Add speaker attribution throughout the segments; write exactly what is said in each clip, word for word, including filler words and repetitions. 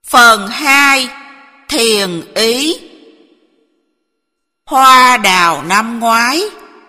Speaker 1: Phần hai. Thiền ý. Hoa đào năm ngoái.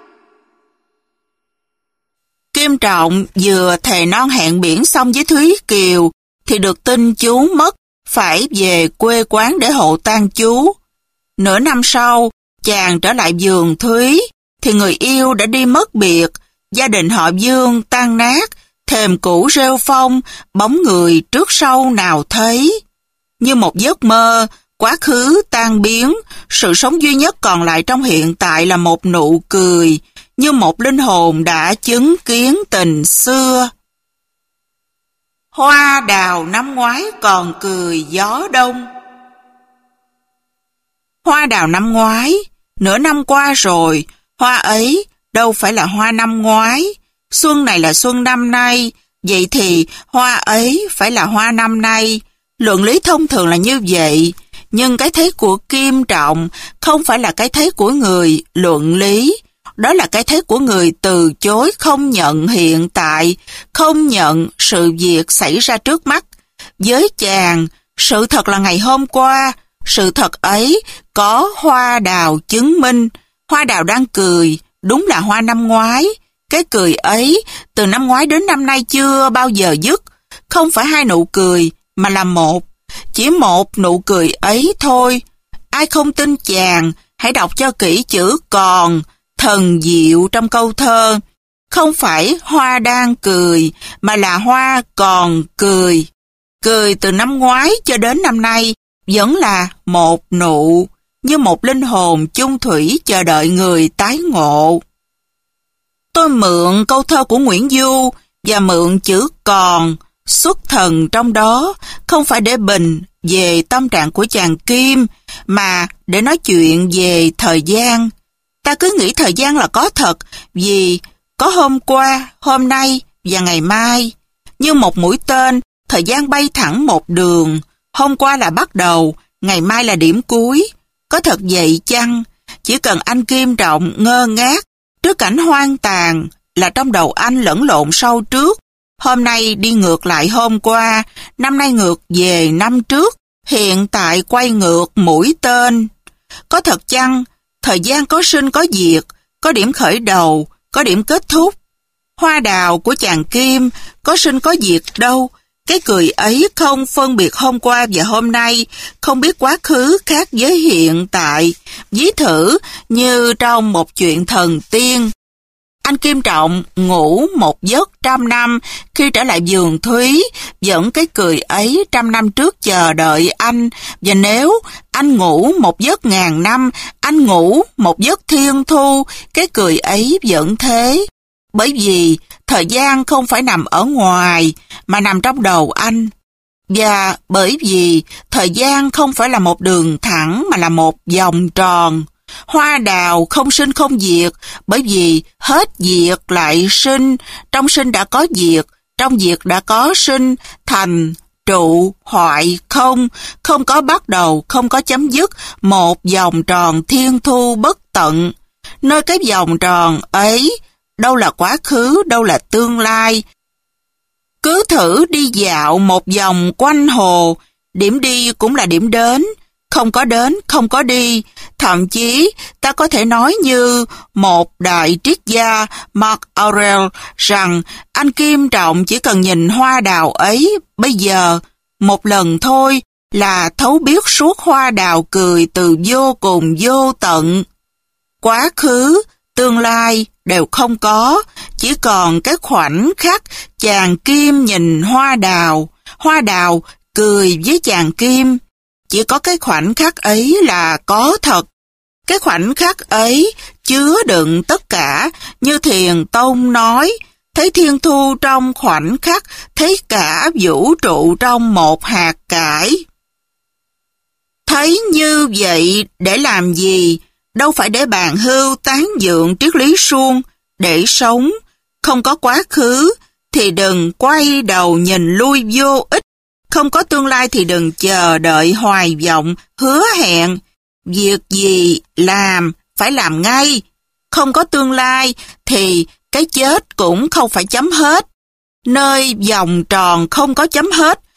Speaker 1: Kim Trọng vừa thề non hẹn biển xong với Thúy Kiều thì được tin chú mất, phải về quê quán để hộ tang chú. Nửa năm sau, chàng trở lại vườn Thúy thì người yêu đã đi mất biệt, gia đình họ Dương tan nát, thềm cũ rêu phong, bóng người trước sau nào thấy. Như một giấc mơ, quá khứ tan biến, sự sống duy nhất còn lại trong hiện tại là một nụ cười, như một linh hồn đã chứng kiến tình xưa. Hoa đào năm ngoái còn cười gió đông. Hoa đào năm ngoái, nửa năm qua rồi, hoa ấy đâu phải là hoa năm ngoái. Xuân này là xuân năm nay, vậy thì hoa ấy phải là hoa năm nay. Luận lý thông thường là như vậy, nhưng cái thấy của Kim Trọng không phải là cái thấy của người luận lý. Đó là cái thấy của người từ chối không nhận hiện tại, không nhận sự việc xảy ra trước mắt. Với chàng, sự thật là ngày hôm qua, sự thật ấy có hoa đào chứng minh. Hoa đào đang cười, đúng là hoa năm ngoái. Cái cười ấy, từ năm ngoái đến năm nay chưa bao giờ dứt. Không phải hai nụ cười, mà là một. Chỉ một nụ cười ấy thôi. Ai không tin chàng, hãy đọc cho kỹ chữ còn, thần diệu trong câu thơ. Không phải hoa đang cười, mà là hoa còn cười. Cười từ năm ngoái cho đến năm nay, vẫn là một nụ, như một linh hồn chung thủy chờ đợi người tái ngộ. Tôi mượn câu thơ của Nguyễn Du và mượn chữ còn, xuất thần trong đó, không phải để bình về tâm trạng của chàng Kim, mà để nói chuyện về thời gian. Ta cứ nghĩ thời gian là có thật, vì có hôm qua, hôm nay và ngày mai. Như một mũi tên, thời gian bay thẳng một đường. Hôm qua là bắt đầu, ngày mai là điểm cuối. Có thật vậy chăng? Chỉ cần anh Kim Trọng ngơ ngác trước cảnh hoang tàn là trong đầu anh lẫn lộn sau trước. Hôm nay đi ngược lại hôm qua, năm nay ngược về năm trước, hiện tại quay ngược mũi tên. Có thật chăng? Thời gian có sinh có diệt, có điểm khởi đầu, có điểm kết thúc. Hoa đào của chàng Kim có sinh có diệt đâu. Cái cười ấy không phân biệt hôm qua và hôm nay, không biết quá khứ khác với hiện tại. Ví thử như trong một chuyện thần tiên. Anh Kim Trọng ngủ một giấc trăm năm, khi trở lại vườn Thúy, vẫn cái cười ấy trăm năm trước chờ đợi anh. Và nếu anh ngủ một giấc ngàn năm, anh ngủ một giấc thiên thu, cái cười ấy vẫn thế. Bởi vì thời gian không phải nằm ở ngoài, mà nằm trong đầu anh. Và bởi vì thời gian không phải là một đường thẳng, mà là một vòng tròn. Hoa đào không sinh không diệt, bởi vì hết diệt lại sinh, trong sinh đã có diệt, trong diệt đã có sinh, thành, trụ, hoại, không, không có bắt đầu, không có chấm dứt, một vòng tròn thiên thu bất tận. Nơi cái vòng tròn ấy, đâu là quá khứ, đâu là tương lai. Cứ thử đi dạo một vòng quanh hồ, điểm đi cũng là điểm đến. Không có đến, không có đi. Thậm chí, ta có thể nói như một đại triết gia Mark Aurel rằng anh Kim Trọng chỉ cần nhìn hoa đào ấy bây giờ, một lần thôi là thấu biết suốt hoa đào cười từ vô cùng vô tận. Quá khứ, tương lai đều không có, chỉ còn cái khoảnh khắc chàng Kim nhìn hoa đào, hoa đào cười với chàng Kim. Chỉ có cái khoảnh khắc ấy là có thật. Cái khoảnh khắc ấy chứa đựng tất cả, như Thiền Tông nói, thấy thiên thu trong khoảnh khắc, thấy cả vũ trụ trong một hạt cải. Thấy như vậy để làm gì? Đâu phải để bàn hưu tán dượng triết lý suông, để sống. Không có quá khứ thì đừng quay đầu nhìn lui vô ích. Không có tương lai thì đừng chờ đợi hoài vọng, hứa hẹn. Việc gì làm, phải làm ngay. Không có tương lai thì cái chết cũng không phải chấm hết. Nơi vòng tròn không có chấm hết,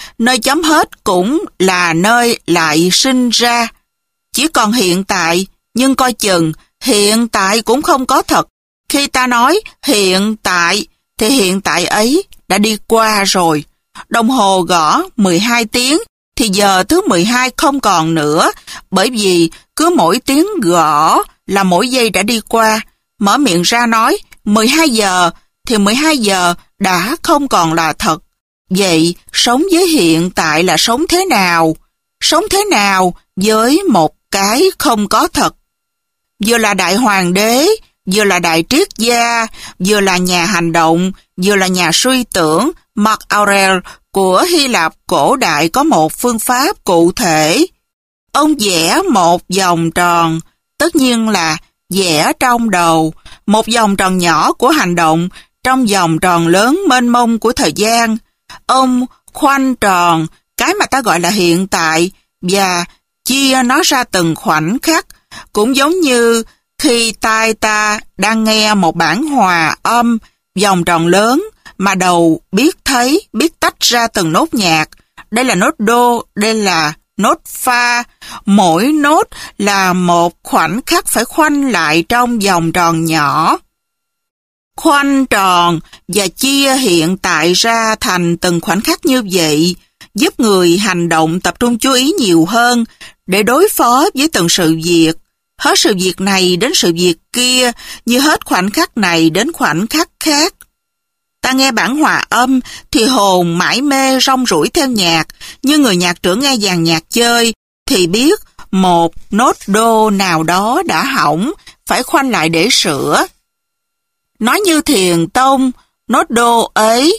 Speaker 1: nơi chấm hết cũng là nơi lại sinh ra. Chỉ còn hiện tại, nhưng coi chừng, hiện tại cũng không có thật. Khi ta nói hiện tại, thì hiện tại ấy đã đi qua rồi. Đồng hồ gõ mười hai tiếng, thì giờ thứ mười hai không còn nữa, bởi vì cứ mỗi tiếng gõ là mỗi giây đã đi qua. Mở miệng ra nói mười hai giờ, thì mười hai giờ đã không còn là thật. Vậy, sống với hiện tại là sống thế nào? Sống thế nào với một cái không có thật? Vừa là đại hoàng đế, vừa là đại triết gia, vừa là nhà hành động, vừa là nhà suy tưởng, Marc Aurèle của Hy Lạp cổ đại có một phương pháp cụ thể. Ông vẽ một vòng tròn, tất nhiên là vẽ trong đầu, một vòng tròn nhỏ của hành động trong vòng tròn lớn mênh mông của thời gian. Ông khoanh tròn cái mà ta gọi là hiện tại và chia nó ra từng khoảnh khắc, cũng giống như khi tai ta đang nghe một bản hòa âm, vòng tròn lớn mà đầu biết thấy, biết tách ra từng nốt nhạc. Đây là nốt đô, đây là nốt pha. Mỗi nốt là một khoảnh khắc phải khoanh lại trong vòng tròn nhỏ. Khoanh tròn và chia hiện tại ra thành từng khoảnh khắc như vậy, giúp người hành động tập trung chú ý nhiều hơn để đối phó với từng sự việc. Hết sự việc này đến sự việc kia, như hết khoảnh khắc này đến khoảnh khắc khác. Ta nghe bản hòa âm thì hồn mải mê rong ruổi theo nhạc, như người nhạc trưởng nghe dàn nhạc chơi thì biết một nốt đô nào đó đã hỏng, phải khoanh lại để sửa. Nói như thiền tông, nốt đô ấy,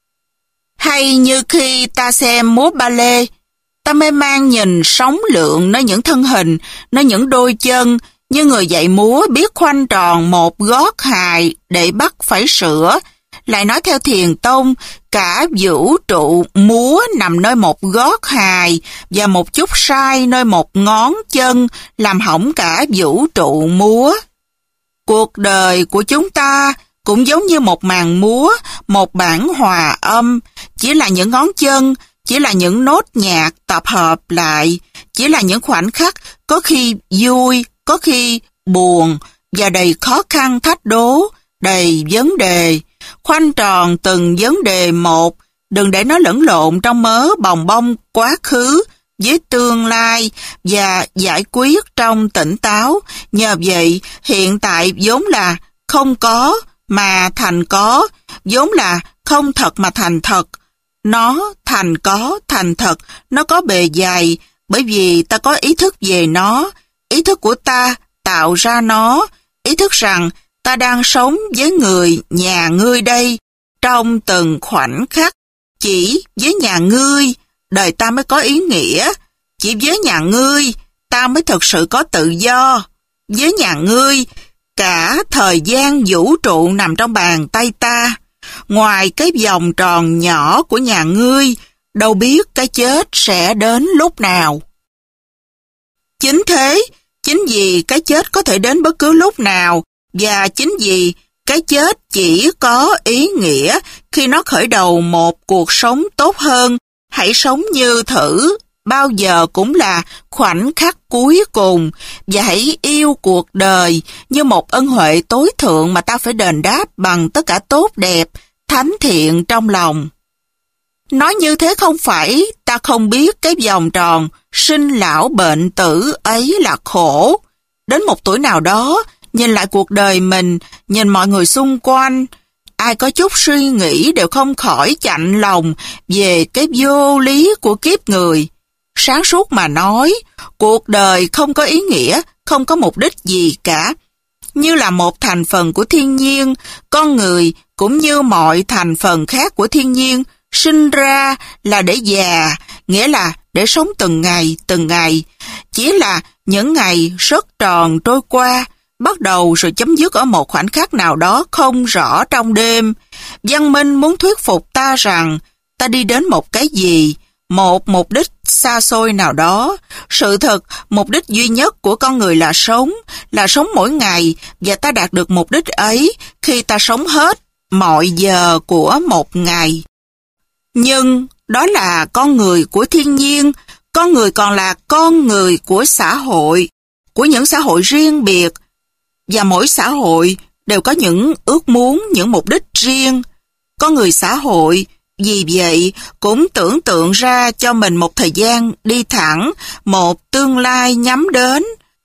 Speaker 1: hay như khi ta xem múa ballet, ta mê man nhìn sóng lượng nơi những thân hình, nơi những đôi chân, như người dạy múa biết khoanh tròn một gót hài để bắt phải sửa. Lại nói theo thiền tông, cả vũ trụ múa nằm nơi một gót hài và một chút sai nơi một ngón chân, làm hỏng cả vũ trụ múa. Cuộc đời của chúng ta cũng giống như một màn múa, một bản hòa âm, chỉ là những ngón chân, chỉ là những nốt nhạc tập hợp lại, chỉ là những khoảnh khắc có khi vui, có khi buồn và đầy khó khăn thách đố, đầy vấn đề. Khoanh tròn từng vấn đề một, đừng để nó lẫn lộn trong mớ bòng bong quá khứ với tương lai và giải quyết trong tỉnh táo. Nhờ vậy, hiện tại vốn là không có mà thành có, vốn là không thật mà thành thật. Nó thành có, thành thật, nó có bề dày, bởi vì ta có ý thức về nó, ý thức của ta tạo ra nó, ý thức rằng ta đang sống với người nhà ngươi đây, trong từng khoảnh khắc. Chỉ với nhà ngươi, đời ta mới có ý nghĩa. Chỉ với nhà ngươi, ta mới thực sự có tự do. Với nhà ngươi, cả thời gian vũ trụ nằm trong bàn tay ta. Ngoài cái vòng tròn nhỏ của nhà ngươi, đâu biết cái chết sẽ đến lúc nào. Chính thế, chính vì cái chết có thể đến bất cứ lúc nào, và chính vì cái chết chỉ có ý nghĩa khi nó khởi đầu một cuộc sống tốt hơn. Hãy sống như thử, bao giờ cũng là khoảnh khắc cuối cùng, và hãy yêu cuộc đời như một ân huệ tối thượng mà ta phải đền đáp bằng tất cả tốt đẹp, thánh thiện trong lòng. Nói như thế không phải ta không biết cái vòng tròn sinh lão bệnh tử ấy là khổ. Đến một tuổi nào đó, nhìn lại cuộc đời mình, nhìn mọi người xung quanh, ai có chút suy nghĩ đều không khỏi chạnh lòng về cái vô lý của kiếp người. Sáng suốt mà nói, cuộc đời không có ý nghĩa, không có mục đích gì cả. Như là một thành phần của thiên nhiên, con người cũng như mọi thành phần khác của thiên nhiên, sinh ra là để già, nghĩa là để sống từng ngày, từng ngày. Chỉ là những ngày rất tròn trôi qua, bắt đầu rồi chấm dứt ở một khoảnh khắc nào đó không rõ trong đêm. Văn minh muốn thuyết phục ta rằng ta đi đến một cái gì, một mục đích xa xôi nào đó. Sự thật, mục đích duy nhất của con người là sống, là sống mỗi ngày, và ta đạt được mục đích ấy khi ta sống hết mọi giờ của một ngày. Nhưng đó là con người của thiên nhiên, con người còn là con người của xã hội, của những xã hội riêng biệt, và mỗi xã hội đều có những ước muốn, những mục đích riêng. Con người xã hội vì vậy cũng tưởng tượng ra cho mình một thời gian đi thẳng, một tương lai nhắm đến.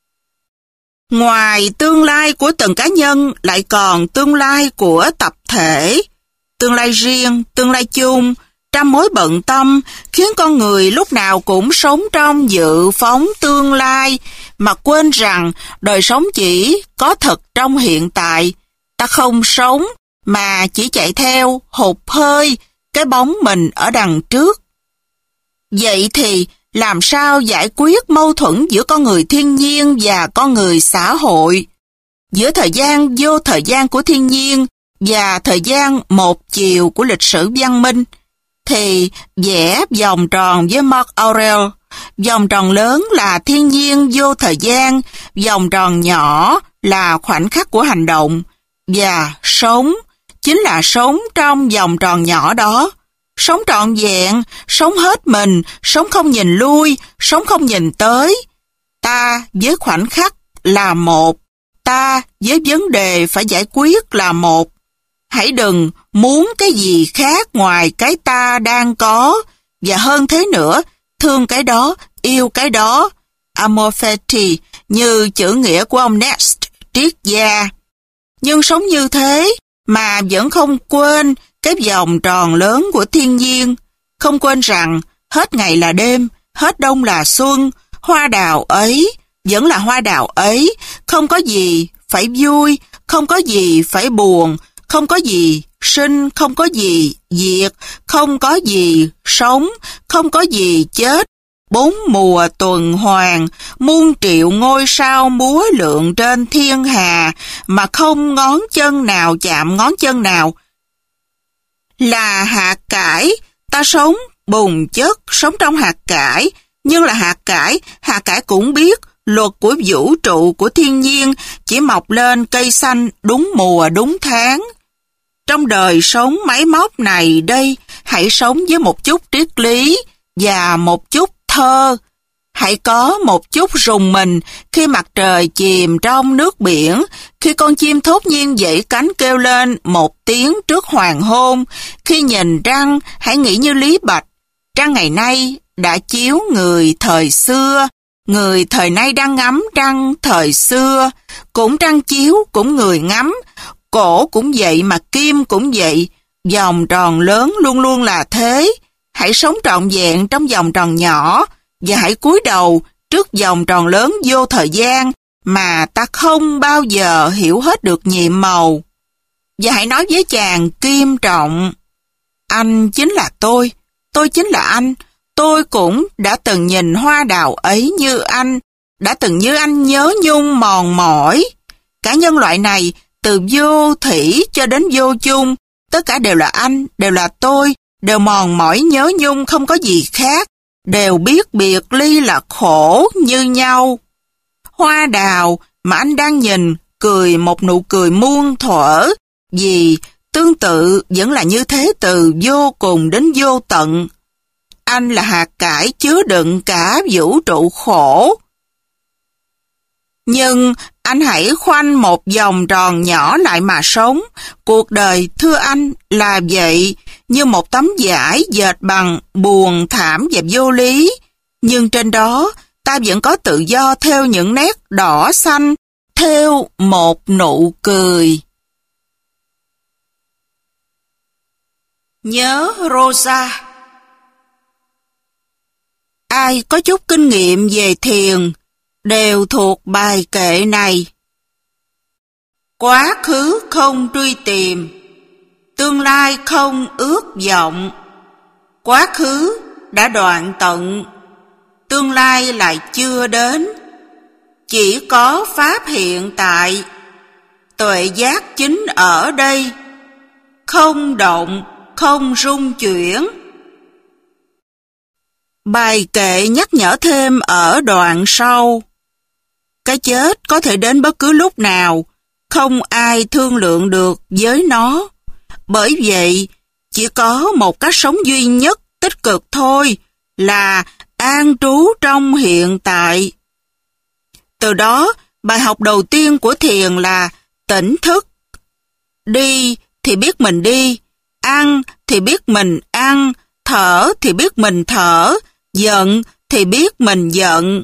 Speaker 1: Ngoài tương lai của từng cá nhân lại còn tương lai của tập thể, tương lai riêng, tương lai chung, trăm mối bận tâm khiến con người lúc nào cũng sống trong dự phóng tương lai mà quên rằng đời sống chỉ có thật trong hiện tại. Ta không sống mà chỉ chạy theo hụt hơi cái bóng mình ở đằng trước. Vậy thì làm sao giải quyết mâu thuẫn giữa con người thiên nhiên và con người xã hội, giữa thời gian vô thời gian của thiên nhiên và thời gian một chiều của lịch sử văn minh? Thì vẽ vòng tròn với Marc Aurel. Vòng tròn lớn là thiên nhiên vô thời gian, vòng tròn nhỏ là khoảnh khắc của hành động, và sống chính là sống trong vòng tròn nhỏ đó. Sống trọn vẹn, sống hết mình, sống không nhìn lui, sống không nhìn tới. Ta với khoảnh khắc là một, ta với vấn đề phải giải quyết là một. Hãy đừng muốn cái gì khác ngoài cái ta đang có, và hơn thế nữa, thương cái đó, yêu cái đó. Amor fati như chữ nghĩa của ông Nest, triết gia. Nhưng sống như thế mà vẫn không quên cái vòng tròn lớn của thiên nhiên, không quên rằng hết ngày là đêm, hết đông là xuân, hoa đào ấy vẫn là hoa đào ấy, không có gì phải vui, không có gì phải buồn, không có gì sinh, không có gì diệt, không có gì sống, không có gì chết. Bốn mùa tuần hoàn, muôn triệu ngôi sao múa lượn trên thiên hà, mà không ngón chân nào chạm ngón chân nào. Là hạt cải, ta sống bùn chất, sống trong hạt cải, nhưng là hạt cải, hạt cải cũng biết luật của vũ trụ, của thiên nhiên, chỉ mọc lên cây xanh đúng mùa, đúng tháng. Trong đời sống máy móc này đây, hãy sống với một chút triết lý và một chút thơ. Hãy có một chút rùng mình khi mặt trời chìm trong nước biển, khi con chim thốt nhiên dãy cánh kêu lên một tiếng trước hoàng hôn. Khi nhìn trăng, hãy nghĩ như Lý Bạch. Trăng ngày nay đã chiếu người thời xưa, người thời nay đang ngắm trăng thời xưa. Cũng trăng chiếu, cũng người ngắm. Cổ cũng vậy mà kim cũng vậy. Vòng tròn lớn luôn luôn là thế. Hãy sống trọn vẹn trong vòng tròn nhỏ, và hãy cúi đầu trước vòng tròn lớn vô thời gian mà ta không bao giờ hiểu hết được nhiệm màu. Và hãy nói với chàng Kim Trọng, anh chính là tôi, tôi chính là anh, tôi cũng đã từng nhìn hoa đào ấy như anh, đã từng như anh nhớ nhung mòn mỏi. Cả nhân loại này, từ vô thủy cho đến vô chung, tất cả đều là anh, đều là tôi, đều mòn mỏi nhớ nhung không có gì khác, đều biết biệt ly là khổ như nhau. Hoa đào mà anh đang nhìn cười một nụ cười muôn thuở, vì tương tự vẫn là như thế từ vô cùng đến vô tận. Anh là hạt cải chứa đựng cả vũ trụ khổ. Nhưng anh hãy khoanh một vòng tròn nhỏ lại mà sống. Cuộc đời, thưa anh, là vậy, như một tấm vải dệt bằng buồn thảm và vô lý. Nhưng trên đó, ta vẫn có tự do theo những nét đỏ xanh, theo một nụ cười. Nhớ Rosa. Ai có chút kinh nghiệm về thiền đều thuộc bài kệ này. Quá khứ không truy tìm, tương lai không ước vọng. Quá khứ đã đoạn tận, tương lai lại chưa đến. Chỉ có pháp hiện tại, tuệ giác chính ở đây, không động, không rung chuyển. Bài kệ nhắc nhở thêm ở đoạn sau. Cái chết có thể đến bất cứ lúc nào, không ai thương lượng được với nó. Bởi vậy, chỉ có một cách sống duy nhất tích cực thôi, là an trú trong hiện tại. Từ đó, bài học đầu tiên của thiền là tỉnh thức. Đi thì biết mình đi, ăn thì biết mình ăn, thở thì biết mình thở, giận thì biết mình giận.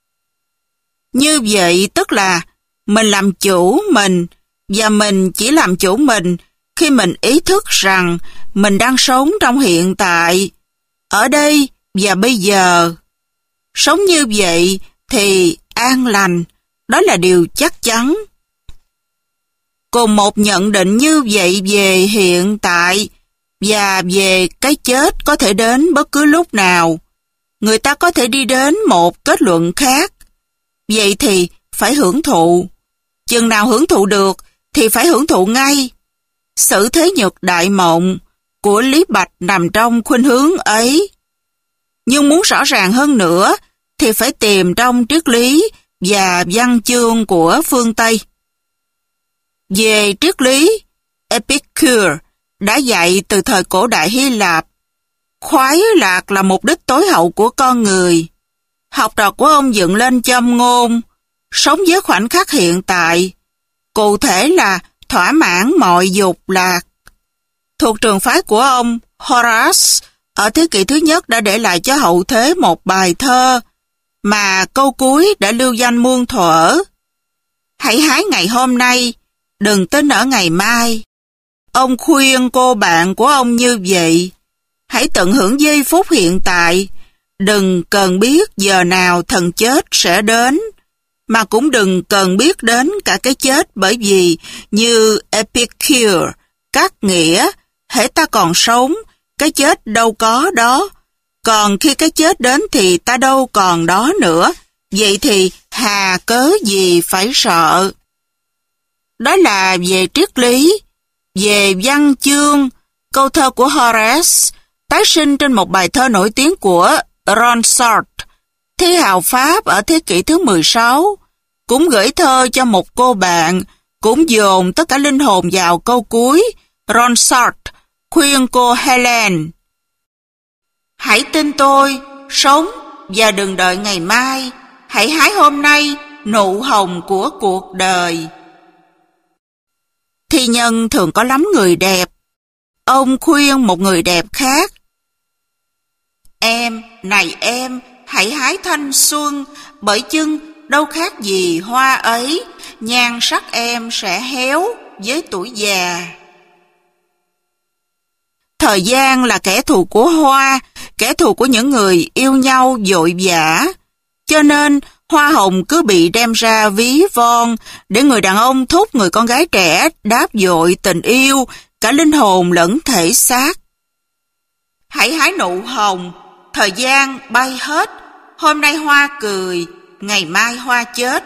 Speaker 1: Như vậy tức là mình làm chủ mình, và mình chỉ làm chủ mình khi mình ý thức rằng mình đang sống trong hiện tại, ở đây và bây giờ. Sống như vậy thì an lành, đó là điều chắc chắn. Cùng một nhận định như vậy về hiện tại và về cái chết có thể đến bất cứ lúc nào, người ta có thể đi đến một kết luận khác. Vậy thì phải hưởng thụ. Chừng nào hưởng thụ được thì phải hưởng thụ ngay. Sự thế nhược đại mộng của Lý Bạch nằm trong khuynh hướng ấy. Nhưng muốn rõ ràng hơn nữa thì phải tìm trong triết lý và văn chương của phương Tây. Về triết lý, Epicure đã dạy từ thời cổ đại Hy Lạp, khoái lạc là mục đích tối hậu của con người. Học trò của ông dựng lên châm ngôn, sống với khoảnh khắc hiện tại, cụ thể là thỏa mãn mọi dục lạc. Thuộc trường phái của ông, Horace, ở thế kỷ thứ nhất đã để lại cho hậu thế một bài thơ, mà câu cuối đã lưu danh muôn thuở. Hãy hái ngày hôm nay, đừng tin ở ngày mai. Ông khuyên cô bạn của ông như vậy, hãy tận hưởng giây phút hiện tại, đừng cần biết giờ nào thần chết sẽ đến, mà cũng đừng cần biết đến cả cái chết, bởi vì như Epicure cắt nghĩa, hễ ta còn sống, cái chết đâu có đó, còn khi cái chết đến thì ta đâu còn đó nữa, vậy thì hà cớ gì phải sợ. Đó là về triết lý. Về văn chương, câu thơ của Horace tái sinh trên một bài thơ nổi tiếng của Ronsard, thi hào Pháp ở thế kỷ thứ mười sáu, cũng gửi thơ cho một cô bạn, cũng dồn tất cả linh hồn vào câu cuối. Ronsard khuyên cô Helen: hãy tin tôi, sống và đừng đợi ngày mai, hãy hái hôm nay nụ hồng của cuộc đời. Thi nhân thường có lắm người đẹp. Ông khuyên một người đẹp khác: em, này em, hãy hái thanh xuân, bởi chưng đâu khác gì hoa ấy, nhan sắc em sẽ héo với tuổi già. Thời gian là kẻ thù của hoa, kẻ thù của những người yêu nhau vội vã. Cho nên hoa hồng cứ bị đem ra ví von để người đàn ông thúc người con gái trẻ đáp vội tình yêu, cả linh hồn lẫn thể xác. Hãy hái nụ hồng, thời gian bay hết, hôm nay hoa cười, ngày mai hoa chết.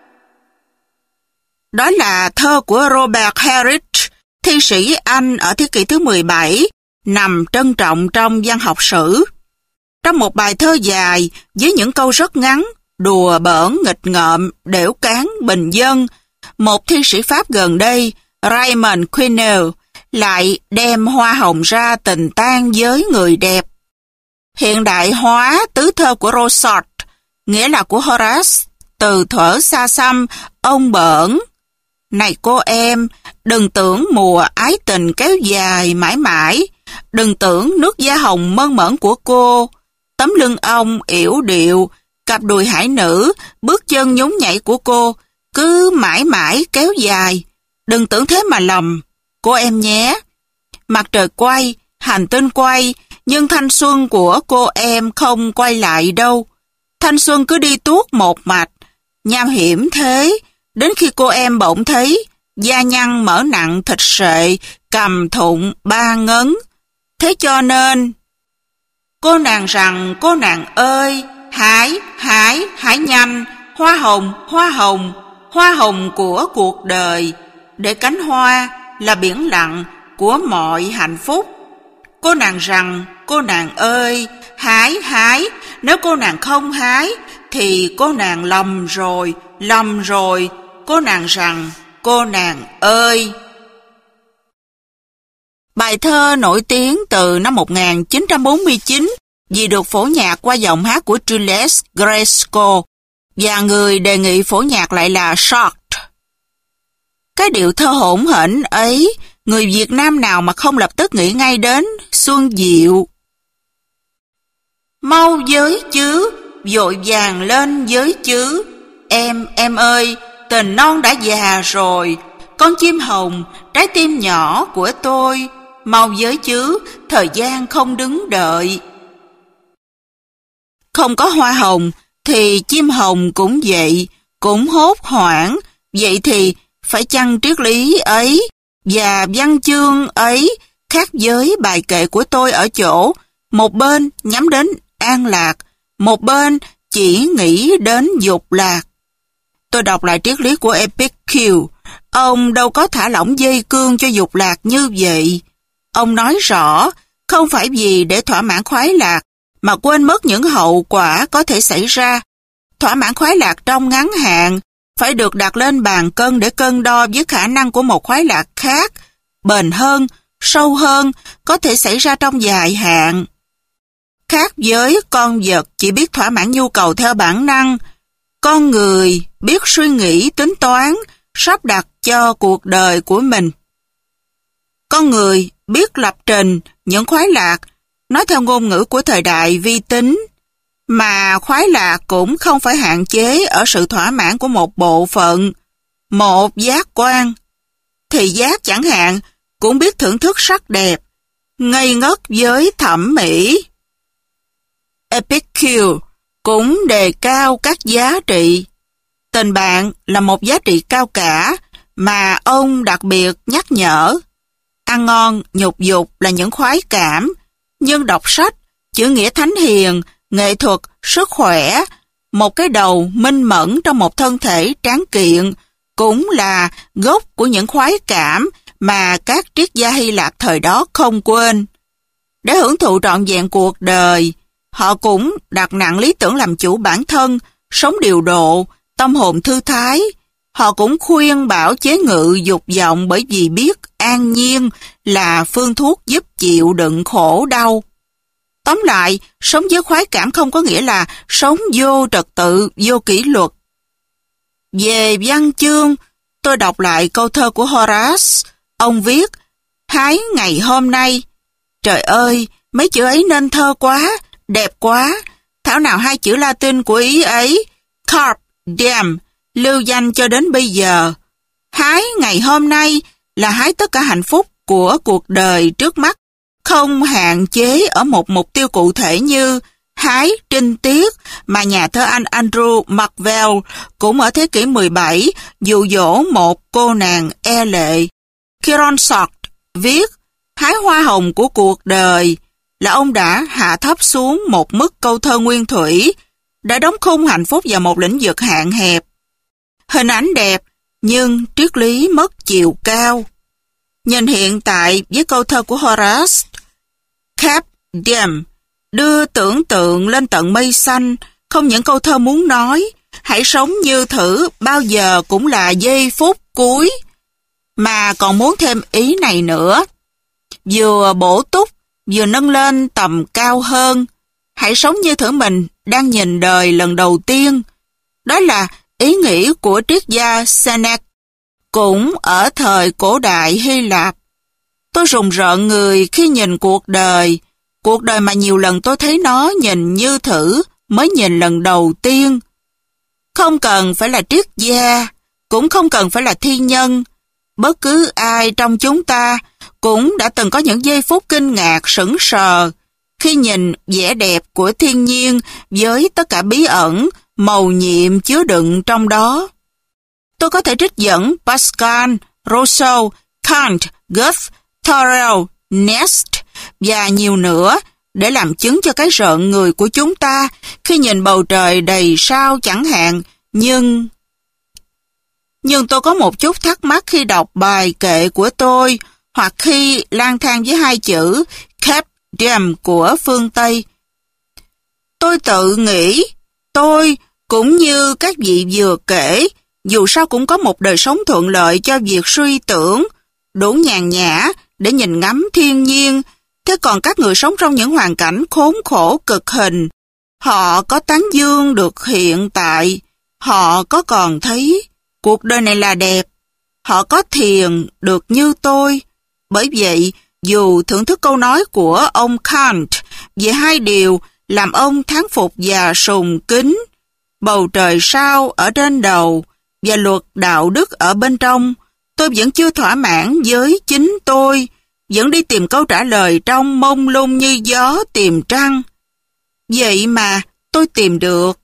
Speaker 1: Đó là thơ của Robert Herrick, thi sĩ Anh ở thế kỷ thứ mười bảy, nằm trân trọng trong văn học sử. Trong một bài thơ dài với những câu rất ngắn, đùa bỡn, nghịch ngợm, đểu cán, bình dân, một thi sĩ Pháp gần đây, Raymond Queneau, lại đem hoa hồng ra tình tang với người đẹp. Hiện đại hóa tứ thơ của Ronsard, nghĩa là của Horace, từ thuở xa xăm, ông bỡn: này cô em, đừng tưởng mùa ái tình kéo dài mãi mãi, đừng tưởng nước da hồng mơn mởn của cô, tấm lưng ông yểu điệu, cặp đùi hải nữ, bước chân nhún nhảy của cô cứ mãi mãi kéo dài. Đừng tưởng thế mà lầm, cô em nhé. Mặt trời quay, hành tinh quay, nhưng thanh xuân của cô em không quay lại đâu. Thanh xuân cứ đi tuốt một mạch, nham hiểm thế, đến khi cô em bỗng thấy da nhăn mỡ nặng thịt sệ, cầm thụng ba ngấn. Thế cho nên, cô nàng rằng cô nàng ơi, hái, hái, hái nhanh, hoa hồng, hoa hồng, hoa hồng của cuộc đời, để cánh hoa là biển lặng của mọi hạnh phúc. Cô nàng rằng cô nàng ơi, hái, hái, nếu cô nàng không hái, thì cô nàng lầm rồi, lầm rồi, cô nàng rằng cô nàng ơi. Bài thơ nổi tiếng từ năm một nghìn chín trăm bốn mươi chín vì được phổ nhạc qua giọng hát của Julius Gresco và người đề nghị phổ nhạc lại là Short. Cái điệu thơ hỗn hển ấy, người Việt Nam nào mà không lập tức nghĩ ngay đến Xuân Diệu. Mau với chứ, vội vàng lên với chứ, em, em ơi, tình non đã già rồi, con chim hồng, trái tim nhỏ của tôi, mau với chứ, thời gian không đứng đợi. Không có hoa hồng, thì chim hồng cũng vậy, cũng hốt hoảng, vậy thì phải chăng triết lý ấy và văn chương ấy khác với bài kệ của tôi ở chỗ, một bên nhắm đến an lạc, một bên chỉ nghĩ đến dục lạc. Tôi đọc lại triết lý của Epicure, ông đâu có thả lỏng dây cương cho dục lạc như vậy. Ông nói rõ, không phải vì để thỏa mãn khoái lạc, mà quên mất những hậu quả có thể xảy ra. Thỏa mãn khoái lạc trong ngắn hạn, phải được đặt lên bàn cân để cân đo với khả năng của một khoái lạc khác, bền hơn, sâu hơn, có thể xảy ra trong dài hạn. Khác với con vật chỉ biết thỏa mãn nhu cầu theo bản năng, con người biết suy nghĩ, tính toán, sắp đặt cho cuộc đời của mình. Con người biết lập trình những khoái lạc, nói theo ngôn ngữ của thời đại vi tính, mà khoái lạc cũng không phải hạn chế ở sự thỏa mãn của một bộ phận, một giác quan. Thị giác chẳng hạn cũng biết thưởng thức sắc đẹp, ngây ngất với thẩm mỹ. Epicure cũng đề cao các giá trị. Tình bạn là một giá trị cao cả mà ông đặc biệt nhắc nhở. Ăn ngon, nhục dục là những khoái cảm, nhưng đọc sách, chữ nghĩa thánh hiền, nghệ thuật, sức khỏe, một cái đầu minh mẫn trong một thân thể tráng kiện cũng là gốc của những khoái cảm mà các triết gia Hy Lạp thời đó không quên. Để hưởng thụ trọn vẹn cuộc đời, họ cũng đặt nặng lý tưởng làm chủ bản thân, sống điều độ, tâm hồn thư thái. Họ cũng khuyên bảo chế ngự dục vọng bởi vì biết an nhiên là phương thuốc giúp chịu đựng khổ đau. Tóm lại, sống với khoái cảm không có nghĩa là sống vô trật tự, vô kỷ luật. Về văn chương, tôi đọc lại câu thơ của Horace. Ông viết, hái ngày hôm nay. Trời ơi, mấy chữ ấy nên thơ quá, đẹp quá. Thảo nào hai chữ Latin của ý ấy, carpe diem, lưu danh cho đến bây giờ. Hái ngày hôm nay là hái tất cả hạnh phúc của cuộc đời trước mắt, không hạn chế ở một mục tiêu cụ thể như hái trinh tiết mà nhà thơ Anh Andrew Marvell cũng ở thế kỷ mười bảy dụ dỗ một cô nàng e lệ. Kironsort viết, hái hoa hồng của cuộc đời là ông đã hạ thấp xuống một mức câu thơ nguyên thủy, đã đóng khung hạnh phúc vào một lĩnh vực hạn hẹp. Hình ảnh đẹp, nhưng triết lý mất chiều cao. Nhìn hiện tại với câu thơ của Horace, Carpe diem, đưa tưởng tượng lên tận mây xanh, không những câu thơ muốn nói, hãy sống như thử bao giờ cũng là giây phút cuối, mà còn muốn thêm ý này nữa. Vừa bổ túc, vừa nâng lên tầm cao hơn, hãy sống như thử mình đang nhìn đời lần đầu tiên. Đó là ý nghĩ của triết gia Seneca, cũng ở thời cổ đại Hy Lạp. Tôi rùng rợn người khi nhìn cuộc đời, cuộc đời mà nhiều lần tôi thấy nó nhìn như thử mới nhìn lần đầu tiên. Không cần phải là triết gia, cũng không cần phải là thi nhân. Bất cứ ai trong chúng ta cũng đã từng có những giây phút kinh ngạc sững sờ khi nhìn vẻ đẹp của thiên nhiên với tất cả bí ẩn, mầu nhiệm chứa đựng trong đó. Tôi có thể trích dẫn Pascal, Rousseau, Kant, Goethe, Thoreau, Nietzsche và nhiều nữa để làm chứng cho cái rợn người của chúng ta khi nhìn bầu trời đầy sao chẳng hạn. Nhưng... Nhưng tôi có một chút thắc mắc khi đọc bài kệ của tôi hoặc khi lang thang với hai chữ Carpe diem của phương Tây. Tôi tự nghĩ, tôi cũng như các vị vừa kể, dù sao cũng có một đời sống thuận lợi cho việc suy tưởng, đủ nhàn nhã để nhìn ngắm thiên nhiên. Thế còn các người sống trong những hoàn cảnh khốn khổ cực hình, họ có tán dương được hiện tại, họ có còn thấy cuộc đời này là đẹp, họ có thiền được như tôi. Bởi vậy, dù thưởng thức câu nói của ông Kant về hai điều làm ông thán phục và sùng kính, bầu trời sao ở trên đầu và luật đạo đức ở bên trong, tôi vẫn chưa thỏa mãn với chính tôi, vẫn đi tìm câu trả lời trong mông lung như gió tìm trăng. Vậy mà tôi tìm được.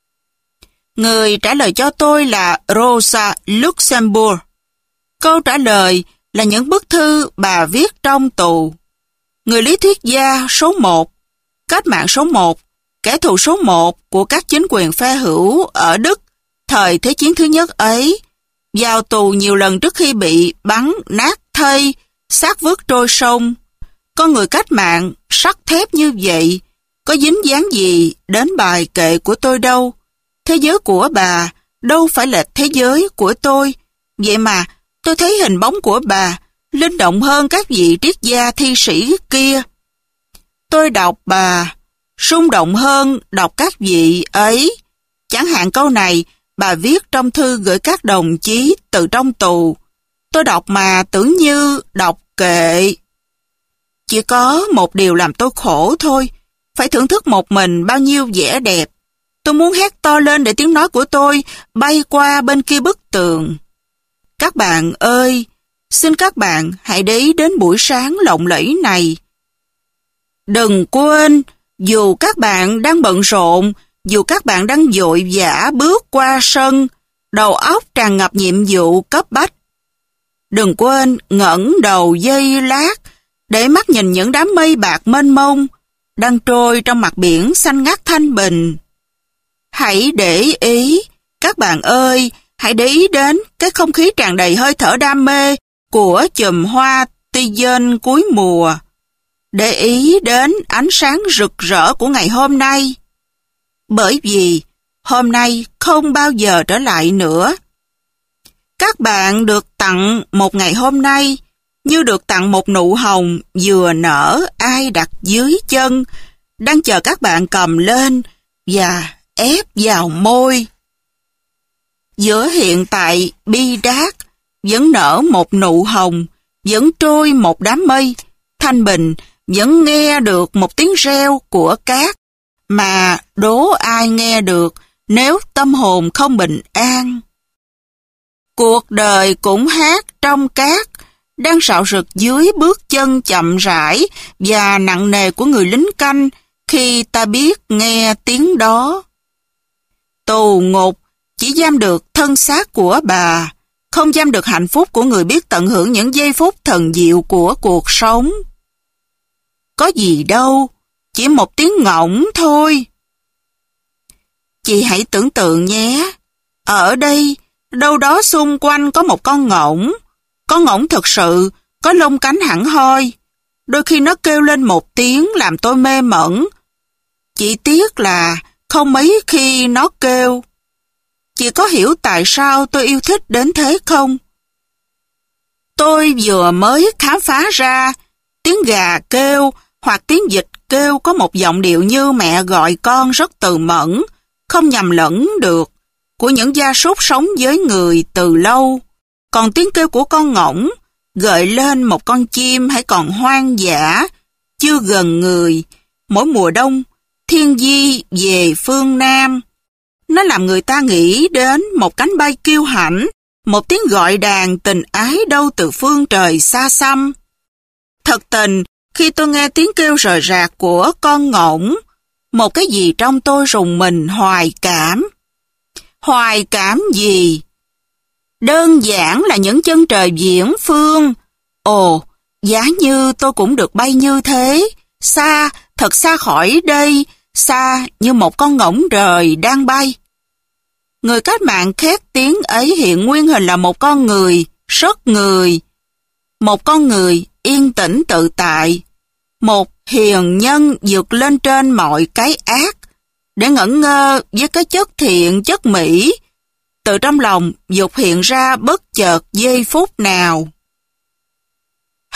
Speaker 1: Người trả lời cho tôi là Rosa Luxemburg. Câu trả lời là những bức thư bà viết trong tù. Người lý thuyết gia số một, cách mạng số một, kẻ thù số một của các chính quyền phe hữu ở Đức thời Thế chiến thứ nhất ấy, vào tù nhiều lần trước khi bị bắn nát thây, xác vứt trôi sông. Con người cách mạng sắt thép như vậy, có dính dáng gì đến bài kệ của tôi đâu. Thế giới của bà đâu phải là thế giới của tôi. Vậy mà tôi thấy hình bóng của bà linh động hơn các vị triết gia thi sĩ kia. Tôi đọc bà rung động hơn đọc các vị ấy. Chẳng hạn câu này bà viết trong thư gửi các đồng chí từ trong tù. Tôi đọc mà tưởng như đọc kệ. Chỉ có một điều làm tôi khổ thôi, phải thưởng thức một mình bao nhiêu vẻ đẹp. Tôi muốn hét to lên để tiếng nói của tôi bay qua bên kia bức tường. Các bạn ơi, xin các bạn hãy để ý đến buổi sáng lộng lẫy này. Đừng quên, dù các bạn đang bận rộn, dù các bạn đang vội vã bước qua sân, đầu óc tràn ngập nhiệm vụ cấp bách, đừng quên ngẩng đầu giây lát để mắt nhìn những đám mây bạc mênh mông đang trôi trong mặt biển xanh ngắt thanh bình. Hãy để ý, các bạn ơi, hãy để ý đến cái không khí tràn đầy hơi thở đam mê của chùm hoa tigeon cuối mùa. Để ý đến ánh sáng rực rỡ của ngày hôm nay. Bởi vì hôm nay không bao giờ trở lại nữa. Các bạn được tặng một ngày hôm nay như được tặng một nụ hồng vừa nở ai đặt dưới chân, đang chờ các bạn cầm lên và ép vào môi. Giữa hiện tại bi đát vẫn nở một nụ hồng, vẫn trôi một đám mây, thanh bình vẫn nghe được một tiếng reo của cát, mà đố ai nghe được nếu tâm hồn không bình an. Cuộc đời cũng hát trong cát, đang rạo rực dưới bước chân chậm rãi và nặng nề của người lính canh khi ta biết nghe tiếng đó. Tù ngục chỉ giam được thân xác của bà, không giam được hạnh phúc của người biết tận hưởng những giây phút thần diệu của cuộc sống. Có gì đâu, chỉ một tiếng ngỗng thôi. Chị hãy tưởng tượng nhé, ở đây, đâu đó xung quanh có một con ngỗng. Con ngỗng thực sự có lông cánh hẳn hoi. Đôi khi nó kêu lên một tiếng làm tôi mê mẩn. Chỉ tiếc là không mấy khi nó kêu. Chị có hiểu tại sao tôi yêu thích đến thế không? Tôi vừa mới khám phá ra tiếng gà kêu hoặc tiếng vịt kêu có một giọng điệu như mẹ gọi con rất từ mẫn, không nhầm lẫn được, của những gia súc sống với người từ lâu. Còn tiếng kêu của con ngỗng gợi lên một con chim hãy còn hoang dã, chưa gần người. Mỗi mùa đông, thiên di về phương Nam. Nó làm người ta nghĩ đến một cánh bay kiêu hãnh, một tiếng gọi đàn tình ái đâu từ phương trời xa xăm. Thật tình, khi tôi nghe tiếng kêu rời rạc của con ngỗng, một cái gì trong tôi rùng mình hoài cảm. Hoài cảm gì? Đơn giản là những chân trời viễn phương. Ồ, giá như tôi cũng được bay như thế, xa, thật xa khỏi đây, xa như một con ngỗng trời đang bay. Người cách mạng khét tiếng ấy hiện nguyên hình là một con người, rất người. Một con người yên tĩnh tự tại. Một hiền nhân vượt lên trên mọi cái ác, để ngẩn ngơ với cái chất thiện, chất mỹ, từ trong lòng dục hiện ra bất chợt giây phút nào.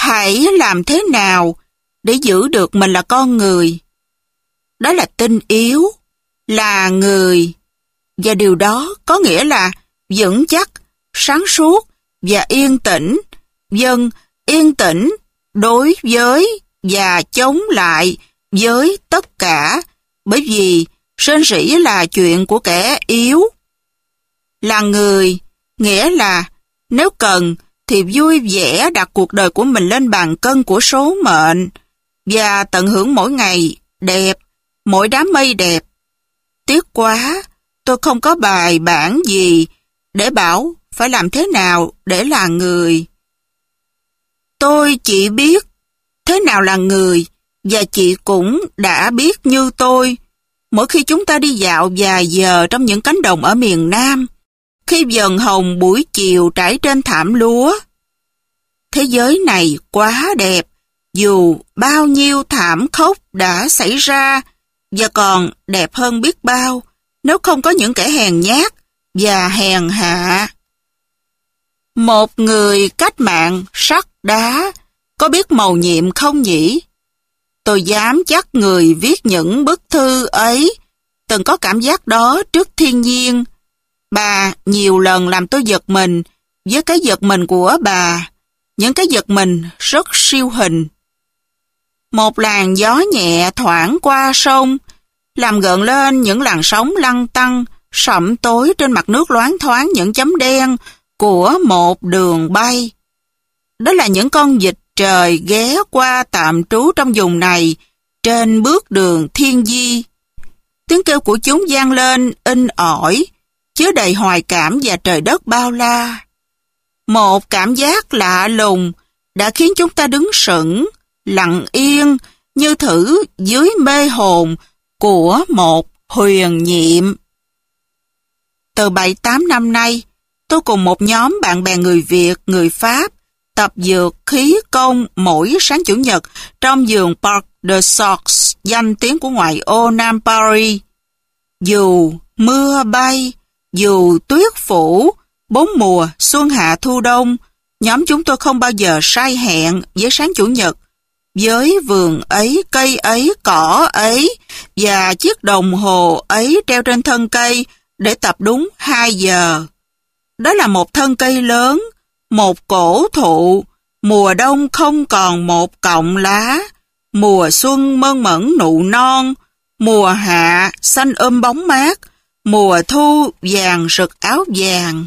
Speaker 1: hãy làm thế nào để giữ được mình là con người. Đó là tinh yếu, là người, và điều đó có nghĩa là vững chắc, sáng suốt và yên tĩnh. Vâng, yên tĩnh đối với và chống lại với tất cả, bởi vì sên rỉ là chuyện của kẻ yếu. Là người, nghĩa là nếu cần thì vui vẻ đặt cuộc đời của mình lên bàn cân của số mệnh và tận hưởng mỗi ngày đẹp, mỗi đám mây đẹp. Tiếc quá, tôi không có bài bản gì để bảo phải làm thế nào để là người. Tôi chỉ biết thế nào là người, và chị cũng đã biết như tôi. Mỗi khi chúng ta đi dạo vài giờ trong những cánh đồng ở miền Nam, khi vầng hồng buổi chiều trải trên thảm lúa. Thế giới này quá đẹp, dù bao nhiêu thảm khốc đã xảy ra, và còn đẹp hơn biết bao nếu không có những kẻ hèn nhát và hèn hạ. Một người cách mạng sắt đá có biết mầu nhiệm không nhỉ? Tôi dám chắc người viết những bức thư ấy từng có cảm giác đó trước thiên nhiên. Bà nhiều lần làm tôi giật mình với cái giật mình của bà, những cái giật mình rất siêu hình. Một làn gió nhẹ thoảng qua sông, làm gợn lên những làn sóng lăn tăn, sẫm tối trên mặt nước loáng thoáng những chấm đen của một đường bay. Đó là những con vịt trời ghé qua tạm trú trong vùng này trên bước đường thiên di. Tiếng kêu của chúng vang lên in ỏi, chứa đầy hoài cảm và trời đất bao la. Một cảm giác lạ lùng đã khiến chúng ta đứng sững, lặng yên, như thử dưới mê hồn của một huyền nhiệm. Từ bảy tám năm nay, tôi cùng một nhóm bạn bè người Việt, người Pháp tập dược khí công mỗi sáng Chủ nhật trong vườn Parc de Sox, danh tiếng của ngoại ô Nam Paris. Dù mưa bay, dù tuyết phủ, bốn mùa, xuân hạ thu đông, nhóm chúng tôi không bao giờ sai hẹn với sáng Chủ nhật, với vườn ấy, cây ấy, cỏ ấy và chiếc đồng hồ ấy treo trên thân cây để tập đúng hai giờ. Đó là một thân cây lớn, một cổ thụ, mùa đông không còn một cọng lá, mùa xuân mơn mởn nụ non, mùa hạ xanh ôm bóng mát, mùa thu vàng rực áo vàng.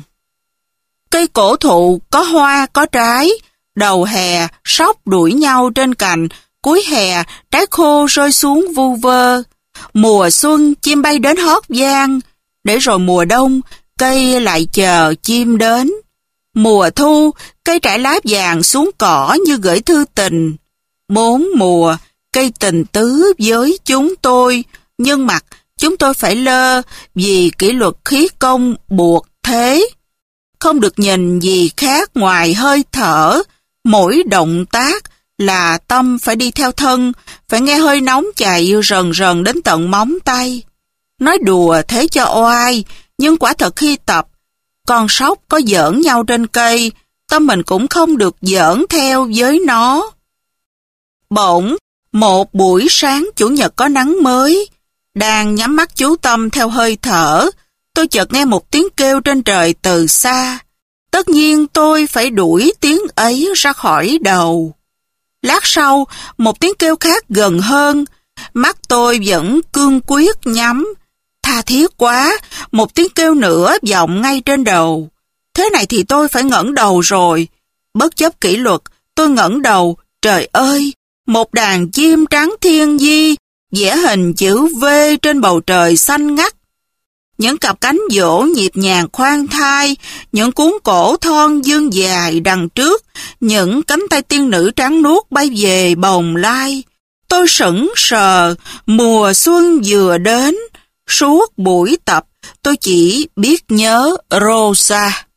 Speaker 1: Cây cổ thụ có hoa có trái, đầu hè sóc đuổi nhau trên cành, cuối hè trái khô rơi xuống vu vơ. Mùa xuân chim bay đến hót vang, để rồi mùa đông cây lại chờ chim đến. Mùa thu cây trải lá vàng xuống cỏ như gửi thư tình. Bốn mùa cây tình tứ với chúng tôi, nhưng mặt chúng tôi phải lơ vì kỷ luật khí công buộc thế. Không được nhìn gì khác ngoài hơi thở, mỗi động tác là tâm phải đi theo thân, phải nghe hơi nóng chạy rần rần đến tận móng tay. Nói đùa thế cho oai, nhưng quả thật khi tập, con sóc có giỡn nhau trên cây, tâm mình cũng không được giỡn theo với nó. Bỗng, một buổi sáng Chủ nhật có nắng mới, đang nhắm mắt chú tâm theo hơi thở, tôi chợt nghe một tiếng kêu trên trời từ xa. Tất nhiên tôi phải đuổi tiếng ấy ra khỏi đầu. Lát sau, một tiếng kêu khác gần hơn, mắt tôi vẫn cương quyết nhắm. Tha thiết quá, một tiếng kêu nữa vọng ngay trên đầu. Thế này thì tôi phải ngẩng đầu rồi. Bất chấp kỷ luật, tôi ngẩng đầu, trời ơi, một đàn chim trắng thiên di, vẽ hình chữ V trên bầu trời xanh ngắt. Những cặp cánh vỗ nhịp nhàng khoan thai, những cuốn cổ thon dương dài đằng trước, những cánh tay tiên nữ trắng nuốt bay về bồng lai. Tôi sững sờ, mùa xuân vừa đến, suốt buổi tập tôi chỉ biết nhớ Rosa.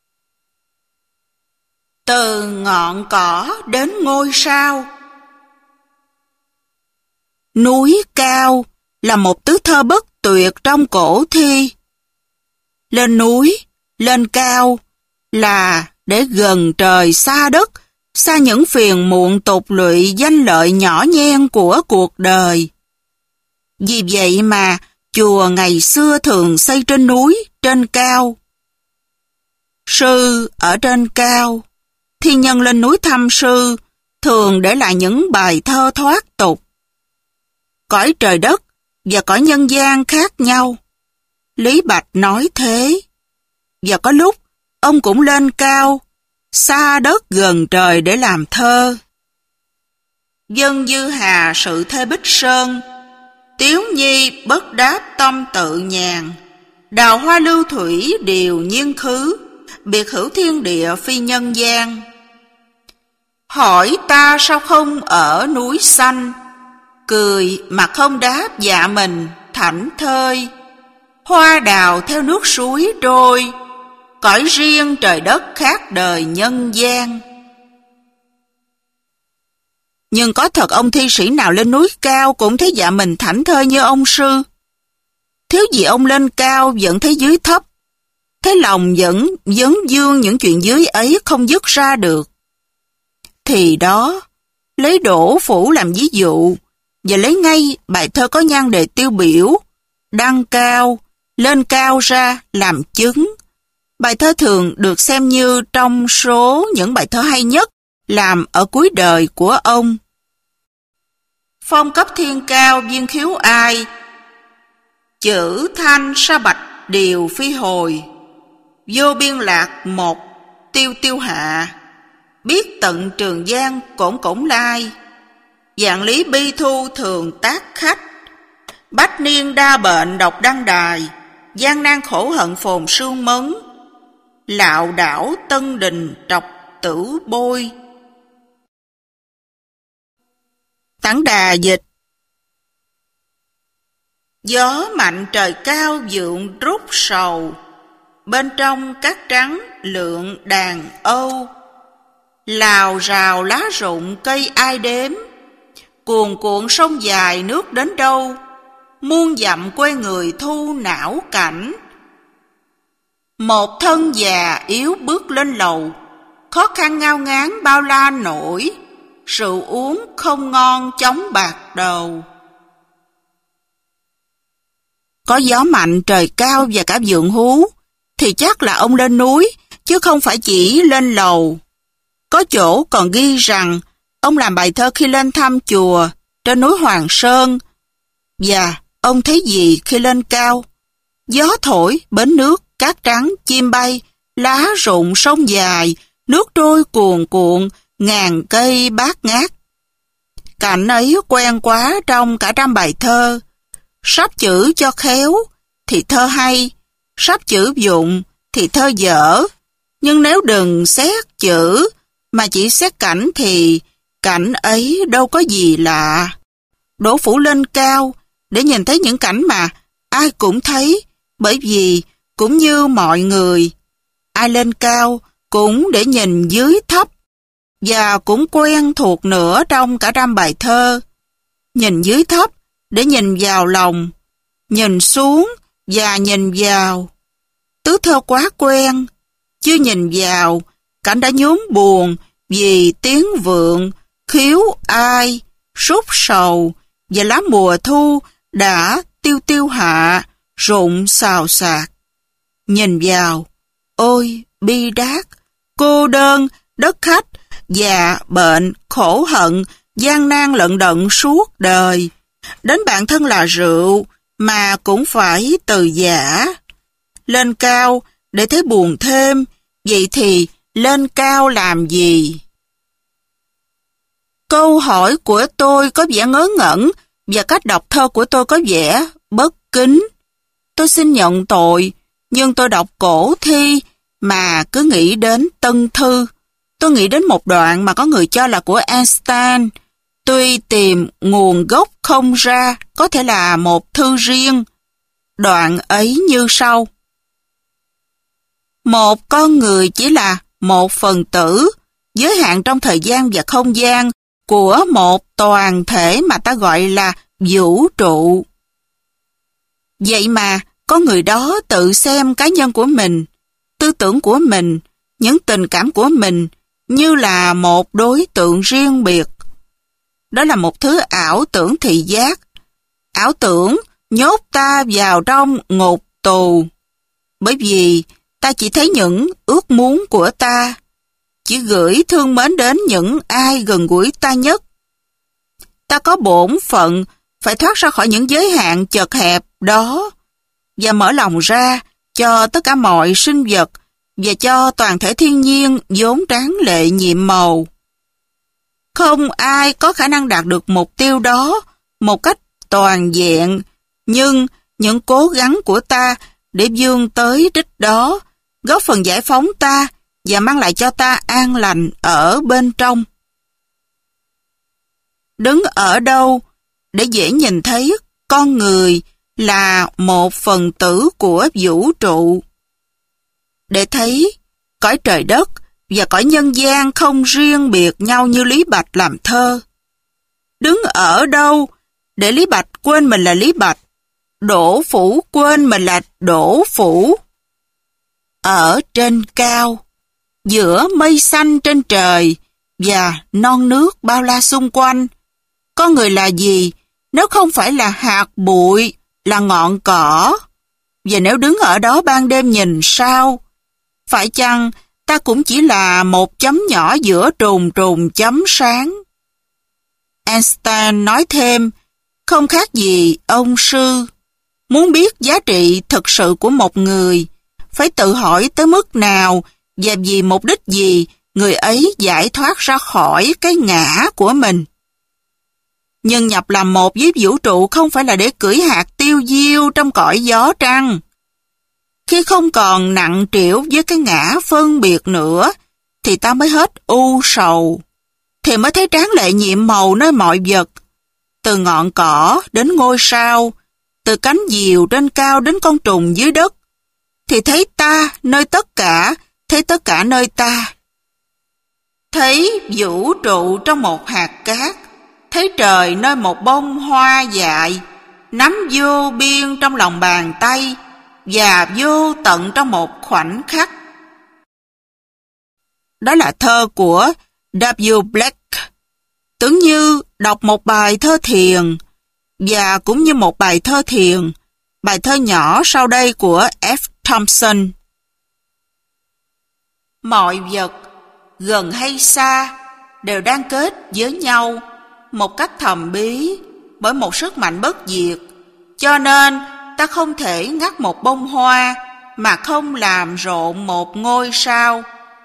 Speaker 1: Từ ngọn cỏ đến ngôi sao. Núi cao là một tứ thơ bất tuyệt trong cổ thi. Lên núi, lên cao là để gần trời xa đất, xa những phiền muộn tục lụy danh lợi nhỏ nhen của cuộc đời. Vì vậy mà chùa ngày xưa thường xây trên núi, trên cao. Sư ở trên cao, thiên nhân lên núi thăm sư, thường để lại những bài thơ thoát tục. Cõi trời đất và cõi nhân gian khác nhau. Lý Bạch nói thế. Và có lúc, ông cũng lên cao, xa đất gần trời để làm thơ. Dân dư hà sự thê bích sơn, tiếu nhi bất đáp tâm tự nhàn. Đào hoa lưu thủy điều nhiên khứ, biệt hữu thiên địa phi nhân gian. Hỏi ta sao không ở núi xanh, cười mà không đáp dạ mình thảnh thơi. Hoa đào theo nước suối trôi, cõi riêng trời đất khác đời nhân gian. Nhưng có thật ông thi sĩ nào lên núi cao cũng thấy dạ mình thảnh thơi như ông sư? Thiếu gì ông lên cao vẫn thấy dưới thấp, thấy lòng vẫn vấn vương những chuyện dưới ấy không dứt ra được. Thì đó, lấy Đỗ Phủ làm ví dụ, và lấy ngay bài thơ có nhan đề tiêu biểu, đăng cao, lên cao ra làm chứng. Bài thơ thường được xem như trong số những bài thơ hay nhất làm ở cuối đời của ông. Phong cấp thiên cao viên khiếu ai, chữ thanh sa bạch điều phi hồi. Vô biên lạc một tiêu tiêu hạ, biết tận Trường Giang cổn cổn lai. Dạng lý bi thu thường tác khách, bách niên đa bệnh độc đăng đài. Gian nan khổ hận phồn sương mấn, lạo đảo tân đình trọc tử bôi. Tản Đà dịch. Gió mạnh trời cao vượng rút sầu, bên trong cát trắng lượng đàn âu. Lào rào lá rụng cây ai đếm, cuồn cuộn sông dài nước đến đâu. Muôn dặm quê người thu não cảnh, một thân già yếu bước lên lầu. Khó khăn ngao ngán bao la nổi, rượu uống không ngon chóng bạc đầu. Có gió mạnh trời cao và cả vượng hú, thì chắc là ông lên núi, chứ không phải chỉ lên lầu. Có chỗ còn ghi rằng ông làm bài thơ khi lên thăm chùa trên núi Hoàng Sơn. Và ông thấy gì khi lên cao? Gió thổi, bến nước, cát trắng, chim bay, lá rụng sông dài, nước trôi cuồn cuộn, ngàn cây bát ngát. Cảnh ấy quen quá trong cả trăm bài thơ. Sắp chữ cho khéo thì thơ hay, sắp chữ dụng thì thơ dở. Nhưng nếu đừng xét chữ mà chỉ xét cảnh thì cảnh ấy đâu có gì lạ. Đỗ Phủ lên cao để nhìn thấy những cảnh mà ai cũng thấy, bởi vì cũng như mọi người, ai lên cao cũng để nhìn dưới thấp, và cũng quen thuộc nữa trong cả trăm bài thơ. Nhìn dưới thấp để nhìn vào lòng, nhìn xuống và nhìn vào. Tứ thơ quá quen, chưa nhìn vào, cảnh đã nhuốm buồn vì tiếng vượng, khiếu ai, rút sầu, và lá mùa thu đã tiêu tiêu hạ, rụng xào xạc. Nhìn vào, ôi bi đát, cô đơn, đất khách, già, bệnh, khổ hận, gian nan lận đận suốt đời. Đến bản thân là rượu, mà cũng phải từ giả. Lên cao để thấy buồn thêm, vậy thì lên cao làm gì? Câu hỏi của tôi có vẻ ngớ ngẩn, và cách đọc thơ của tôi có vẻ bất kính. Tôi xin nhận tội, nhưng tôi đọc cổ thi mà cứ nghĩ đến Tân Thư. Tôi nghĩ đến một đoạn mà có người cho là của Einstein. Tuy tìm nguồn gốc không ra, có thể là một thư riêng. Đoạn ấy như sau. Một con người chỉ là một phần tử, giới hạn trong thời gian và không gian của một toàn thể mà ta gọi là vũ trụ. Vậy mà, con người đó tự xem cá nhân của mình, tư tưởng của mình, những tình cảm của mình như là một đối tượng riêng biệt. Đó là một thứ ảo tưởng thị giác. Ảo tưởng nhốt ta vào trong ngục tù. Bởi vì ta chỉ thấy những ước muốn của ta, chỉ gửi thương mến đến những ai gần gũi ta nhất. Ta có bổn phận phải thoát ra khỏi những giới hạn chật hẹp đó và mở lòng ra cho tất cả mọi sinh vật và cho toàn thể thiên nhiên vốn tráng lệ nhiệm màu. Không ai có khả năng đạt được mục tiêu đó một cách toàn vẹn, nhưng những cố gắng của ta để vươn tới đích đó góp phần giải phóng ta và mang lại cho ta an lành ở bên trong. Đứng ở đâu để dễ nhìn thấy con người là một phần tử của vũ trụ? Để thấy cõi trời đất và cõi nhân gian không riêng biệt nhau như Lý Bạch làm thơ. Đứng ở đâu để Lý Bạch quên mình là Lý Bạch, Đỗ Phủ quên mình là Đỗ Phủ? Ở trên cao, giữa mây xanh trên trời và non nước bao la xung quanh, con người là gì nếu không phải là hạt bụi, là ngọn cỏ? Và nếu đứng ở đó ban đêm nhìn sao, phải chăng ta cũng chỉ là một chấm nhỏ giữa trùng trùng chấm sáng? Einstein nói thêm, không khác gì ông sư. Muốn biết giá trị thực sự của một người, phải tự hỏi tới mức nào và vì mục đích gì người ấy giải thoát ra khỏi cái ngã của mình. Nhưng nhập làm một với vũ trụ không phải là để cưỡi hạt tiêu diêu trong cõi gió trăng. Khi không còn nặng trĩu với cái ngã phân biệt nữa, thì ta mới hết u sầu, thì mới thấy tráng lệ nhiệm màu nơi mọi vật, từ ngọn cỏ đến ngôi sao, từ cánh diều trên cao đến con trùng dưới đất, thì thấy ta nơi tất cả, thấy tất cả nơi ta. Thấy vũ trụ trong một hạt cát, thấy trời nơi một bông hoa dại, nắm vô biên trong lòng bàn tay và vô tận trong một khoảnh khắc. Đó là thơ của W. Black, tưởng như đọc một bài thơ thiền, và cũng như một bài thơ thiền, bài thơ nhỏ sau đây của F. Thompson. Mọi vật, gần hay xa, đều đang kết với nhau một cách thầm bí bởi một sức mạnh bất diệt, cho nên ta không thể ngắt một bông hoa mà không làm rộn một ngôi sao.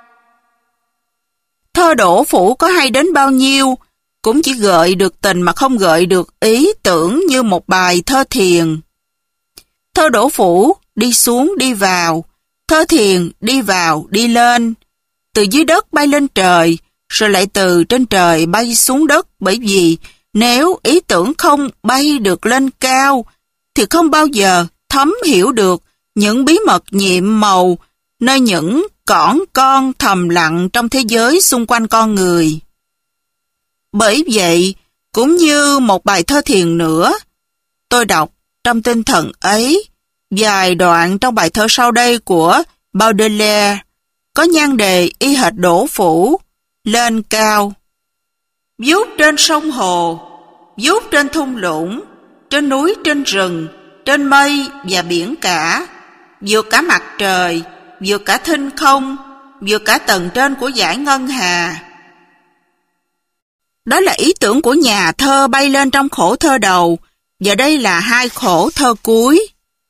Speaker 1: Thơ Đỗ Phủ có hay đến bao nhiêu, cũng chỉ gợi được tình mà không gợi được ý tưởng như một bài thơ thiền. Thơ Đỗ Phủ đi xuống đi vào, thơ thiền đi vào đi lên, từ dưới đất bay lên trời, rồi lại từ trên trời bay xuống đất, bởi vì nếu ý tưởng không bay được lên cao, thì không bao giờ thấm hiểu được những bí mật nhiệm màu nơi những cỏn con thầm lặng trong thế giới xung quanh con người. Bởi vậy, cũng như một bài thơ thiền nữa, tôi đọc trong tinh thần ấy vài đoạn trong bài thơ sau đây của Baudelaire, có nhan đề y hệt Đỗ Phủ, lên cao. Vút trên sông hồ, vút trên thung lũng, trên núi trên rừng, trên mây và biển cả, vượt cả mặt trời, vượt cả thinh không, vượt cả tầng trên của dải ngân hà. Đó là ý tưởng của nhà thơ bay lên trong khổ thơ đầu, và đây là hai khổ thơ cuối.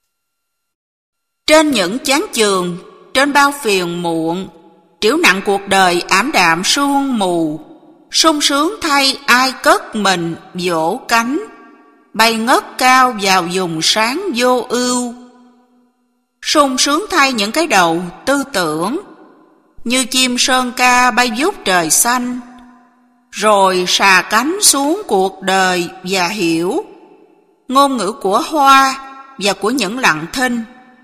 Speaker 1: Trên những chán chường, trên bao phiền muộn, trĩu nặng cuộc đời ảm đạm sương mù, sung sướng thay ai cất mình vỗ cánh, bay ngất cao vào vùng sáng vô ưu. Sung sướng thay những cái đầu tư tưởng, như chim sơn ca bay vút trời xanh, rồi xà cánh xuống cuộc đời và hiểu ngôn ngữ của hoa và của những lặng thinh.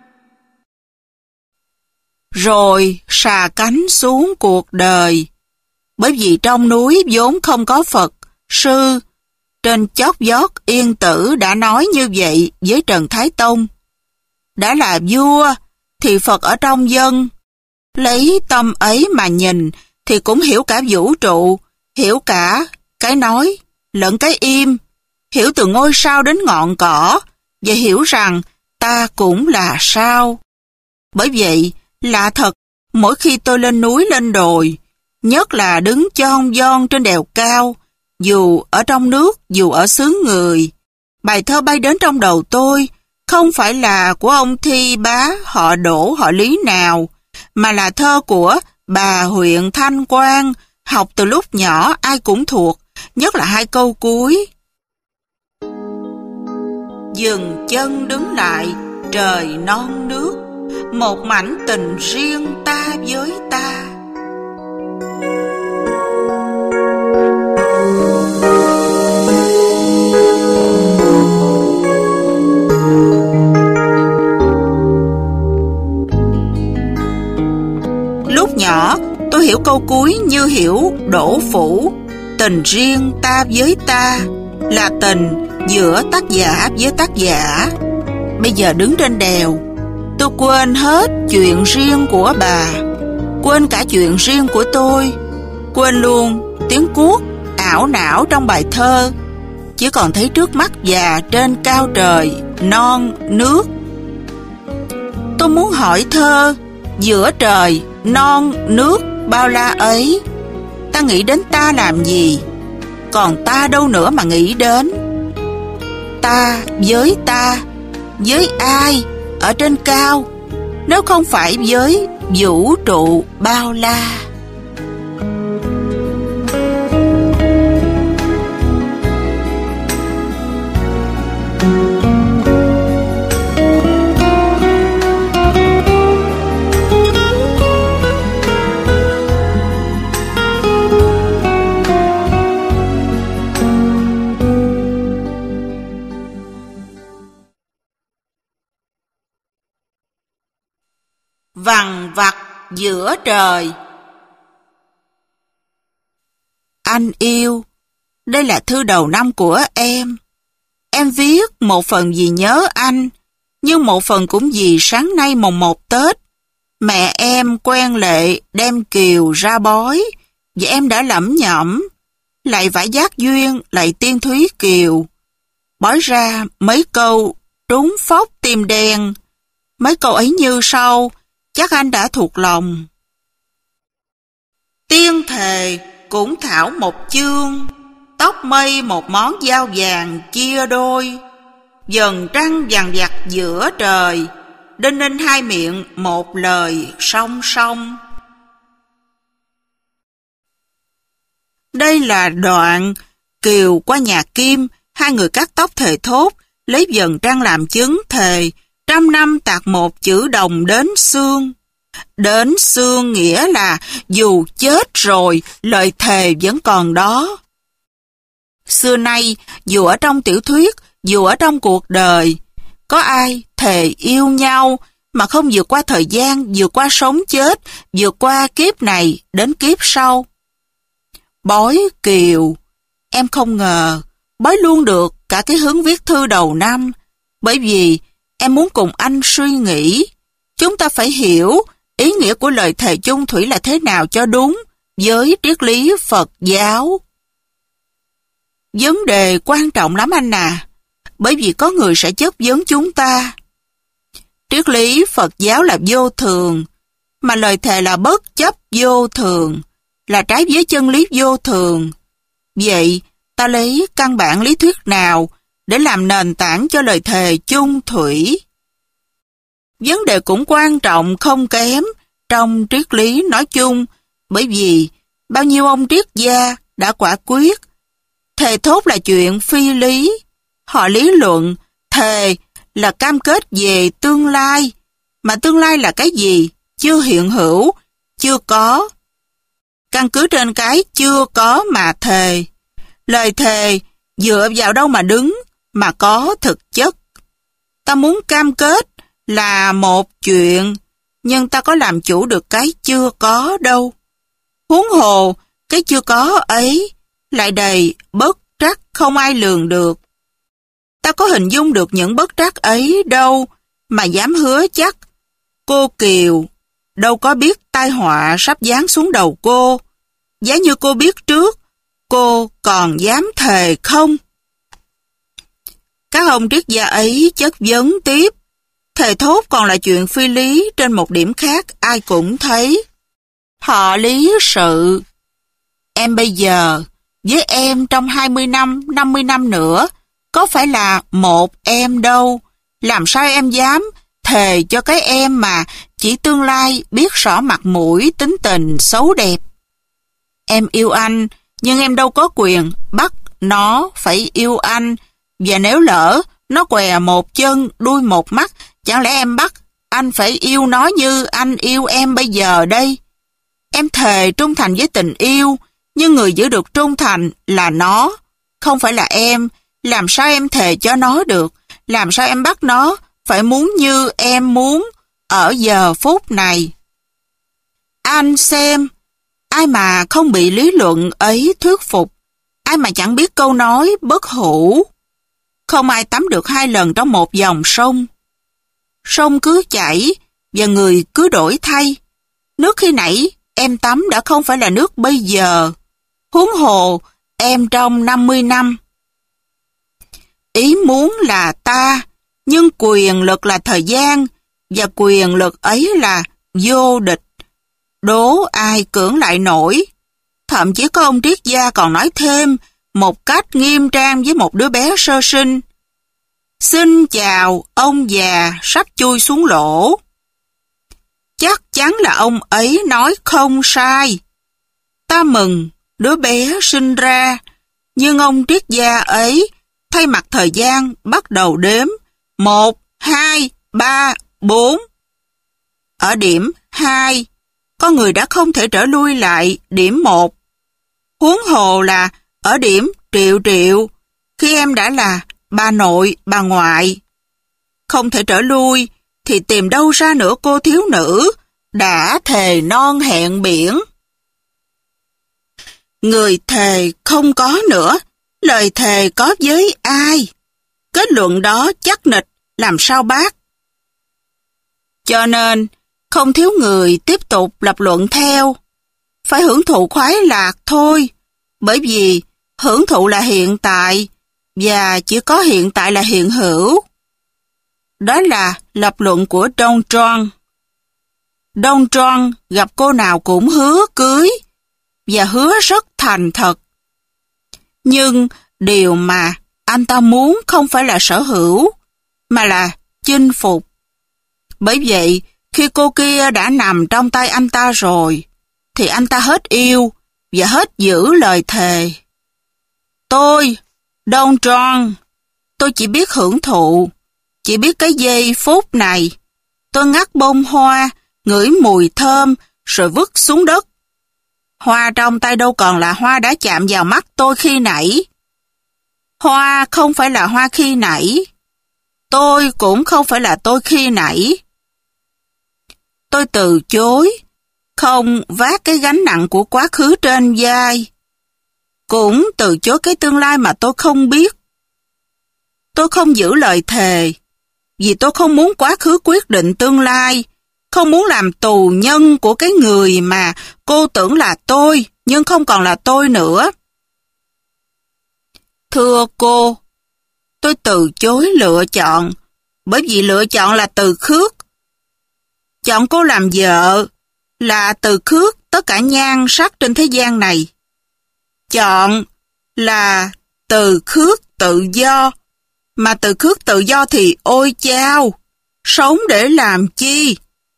Speaker 1: Rồi xà cánh xuống cuộc đời, bởi vì trong núi vốn không có Phật, sư, trên chót vót Yên Tử đã nói như vậy với Trần Thái Tông. Đã là vua, thì Phật ở trong dân. Lấy tâm ấy mà nhìn, thì cũng hiểu cả vũ trụ, hiểu cả cái nói lẫn cái im, hiểu từ ngôi sao đến ngọn cỏ, và hiểu rằng ta cũng là sao. Bởi vậy, lạ thật, mỗi khi tôi lên núi lên đồi, nhất là đứng chon von trên đèo cao, dù ở trong nước, dù ở xứ người, bài thơ bay đến trong đầu tôi, không phải là của ông Thi Bá họ Đỗ họ Lý nào, mà là thơ của bà huyện Thanh Quang, học từ lúc nhỏ ai cũng thuộc, nhất là hai câu cuối. Dừng chân đứng lại, trời non nước, một mảnh tình riêng ta với ta. Lúc nhỏ, tôi hiểu câu cuối như hiểu Đỗ Phủ, tình riêng ta với ta, là tình giữa tác giả với tác giả. Bây giờ đứng trên đèo, tôi quên hết chuyện riêng của bà, quên cả chuyện riêng của tôi, quên luôn tiếng cuốc ảo não trong bài thơ, chỉ còn thấy trước mắt và trên cao trời, non, nước. Tôi muốn hỏi thơ, giữa trời, non, nước bao la ấy, ta nghĩ đến ta làm gì? Còn ta đâu nữa mà nghĩ đến? Ta với ta, với ai ở trên cao, nếu không phải với vũ trụ bao la? Vằng vặc giữa trời. Anh yêu, đây là thư đầu năm của em. Em viết một phần vì nhớ anh, nhưng một phần cũng vì sáng nay mồng một Tết, mẹ em quen lệ đem kiều ra bói, và em đã lẩm nhẩm, lại vải giác duyên, lại tiên thúy kiều. Bói ra mấy câu trúng phóc tim đen, mấy câu ấy như sau, chắc anh đã thuộc lòng. Tiên thề cũng thảo một chương, tóc mây một món dao vàng chia đôi, dần trăng vằng vặc giữa trời, đinh ninh hai miệng một lời song song. Đây là đoạn Kiều qua nhà Kim, hai người cắt tóc thề thốt, lấy dần trăng làm chứng thề, trăm năm tạc một chữ đồng đến xương. Đến xương nghĩa là dù chết rồi, lời thề vẫn còn đó. Xưa nay, dù ở trong tiểu thuyết, dù ở trong cuộc đời, có ai thề yêu nhau mà không vượt qua thời gian, vượt qua sống chết, vượt qua kiếp này đến kiếp sau? Bói Kiều, em không ngờ, bói luôn được cả cái hướng viết thư đầu năm, bởi vì em muốn cùng anh suy nghĩ, chúng ta phải hiểu ý nghĩa của lời thề chung thủy là thế nào cho đúng với triết lý Phật giáo. Vấn đề quan trọng lắm anh à, bởi vì có người sẽ chất vấn chúng ta. Triết lý Phật giáo là vô thường, mà lời thề là bất chấp vô thường, là trái với chân lý vô thường. Vậy, ta lấy căn bản lý thuyết nào để làm nền tảng cho lời thề chung thủy? Vấn đề cũng quan trọng không kém trong triết lý nói chung, bởi vì bao nhiêu ông triết gia đã quả quyết. Thề thốt là chuyện phi lý. Họ lý luận thề là cam kết về tương lai, mà tương lai là cái gì? Chưa hiện hữu, chưa có. Căn cứ trên cái chưa có mà thề. Lời thề dựa vào đâu mà đứng, mà có thực chất. Ta muốn cam kết là một chuyện, nhưng ta có làm chủ được cái chưa có đâu. Huống hồ, cái chưa có ấy lại đầy bất trắc không ai lường được. Ta có hình dung được những bất trắc ấy đâu mà dám hứa chắc. Cô Kiều đâu có biết tai họa sắp giáng xuống đầu cô, giá như cô biết trước, cô còn dám thề không? Các ông triết gia ấy chất vấn tiếp. Thề thốt còn là chuyện phi lý trên một điểm khác ai cũng thấy. Họ lý sự. Em bây giờ, với em trong hai mươi năm, năm mươi năm nữa, có phải là một em đâu. Làm sao em dám thề cho cái em mà chỉ tương lai biết rõ mặt mũi, tính tình, xấu đẹp. Em yêu anh, nhưng em đâu có quyền bắt nó phải yêu anh. Và nếu lỡ nó què một chân, đuôi một mắt, chẳng lẽ em bắt anh phải yêu nó như anh yêu em bây giờ đây? Em thề trung thành với tình yêu, nhưng người giữ được trung thành là nó, không phải là em. Làm sao em thề cho nó được? Làm sao em bắt nó phải muốn như em muốn ở giờ phút này? Anh xem, ai mà không bị lý luận ấy thuyết phục, ai mà chẳng biết câu nói bất hủ. Không ai tắm được hai lần trong một dòng sông. Sông cứ chảy và người cứ đổi thay. Nước khi nãy em tắm đã không phải là nước bây giờ. Huống hồ em trong năm mươi năm. Ý muốn là ta, nhưng quyền lực là thời gian, và quyền lực ấy là vô địch. Đố ai cưỡng lại nổi. Thậm chí có ông triết gia còn nói thêm một cách nghiêm trang với một đứa bé sơ sinh. Xin chào ông già sắp chui xuống lỗ. Chắc chắn là ông ấy nói không sai. Ta mừng đứa bé sinh ra, nhưng ông triết gia ấy thay mặt thời gian bắt đầu đếm một, hai, ba, bốn. Ở điểm hai, con người đã không thể trở lui lại điểm một. Huống hồ là ở điểm triệu triệu, khi em đã là bà nội, bà ngoại. Không thể trở lui, thì tìm đâu ra nữa cô thiếu nữ, đã thề non hẹn biển. Người thề không có nữa, lời thề có với ai? Kết luận đó chắc nịch, làm sao bác? Cho nên, không thiếu người tiếp tục lập luận theo. Phải hưởng thụ khoái lạc thôi, bởi vì hưởng thụ là hiện tại, và chỉ có hiện tại là hiện hữu. Đó là lập luận của Don Juan. Don Juan gặp cô nào cũng hứa cưới, và hứa rất thành thật. Nhưng điều mà anh ta muốn không phải là sở hữu, mà là chinh phục. Bởi vậy, khi cô kia đã nằm trong tay anh ta rồi, thì anh ta hết yêu và hết giữ lời thề. Tôi, Don Juan, tôi chỉ biết hưởng thụ, chỉ biết cái giây phút này. Tôi ngắt bông hoa, ngửi mùi thơm, rồi vứt xuống đất. Hoa trong tay đâu còn là hoa đã chạm vào mắt tôi khi nãy. Hoa không phải là hoa khi nãy. Tôi cũng không phải là tôi khi nãy. Tôi từ chối, không vác cái gánh nặng của quá khứ trên vai. Cũng từ chối cái tương lai mà tôi không biết. Tôi không giữ lời thề, vì tôi không muốn quá khứ quyết định tương lai, không muốn làm tù nhân của cái người mà cô tưởng là tôi, nhưng không còn là tôi nữa. Thưa cô, tôi từ chối lựa chọn, bởi vì lựa chọn là từ khước. Chọn cô làm vợ là từ khước tất cả nhan sắc trên thế gian này. Chọn là từ khước tự do, mà từ khước tự do thì ôi chao, sống để làm chi?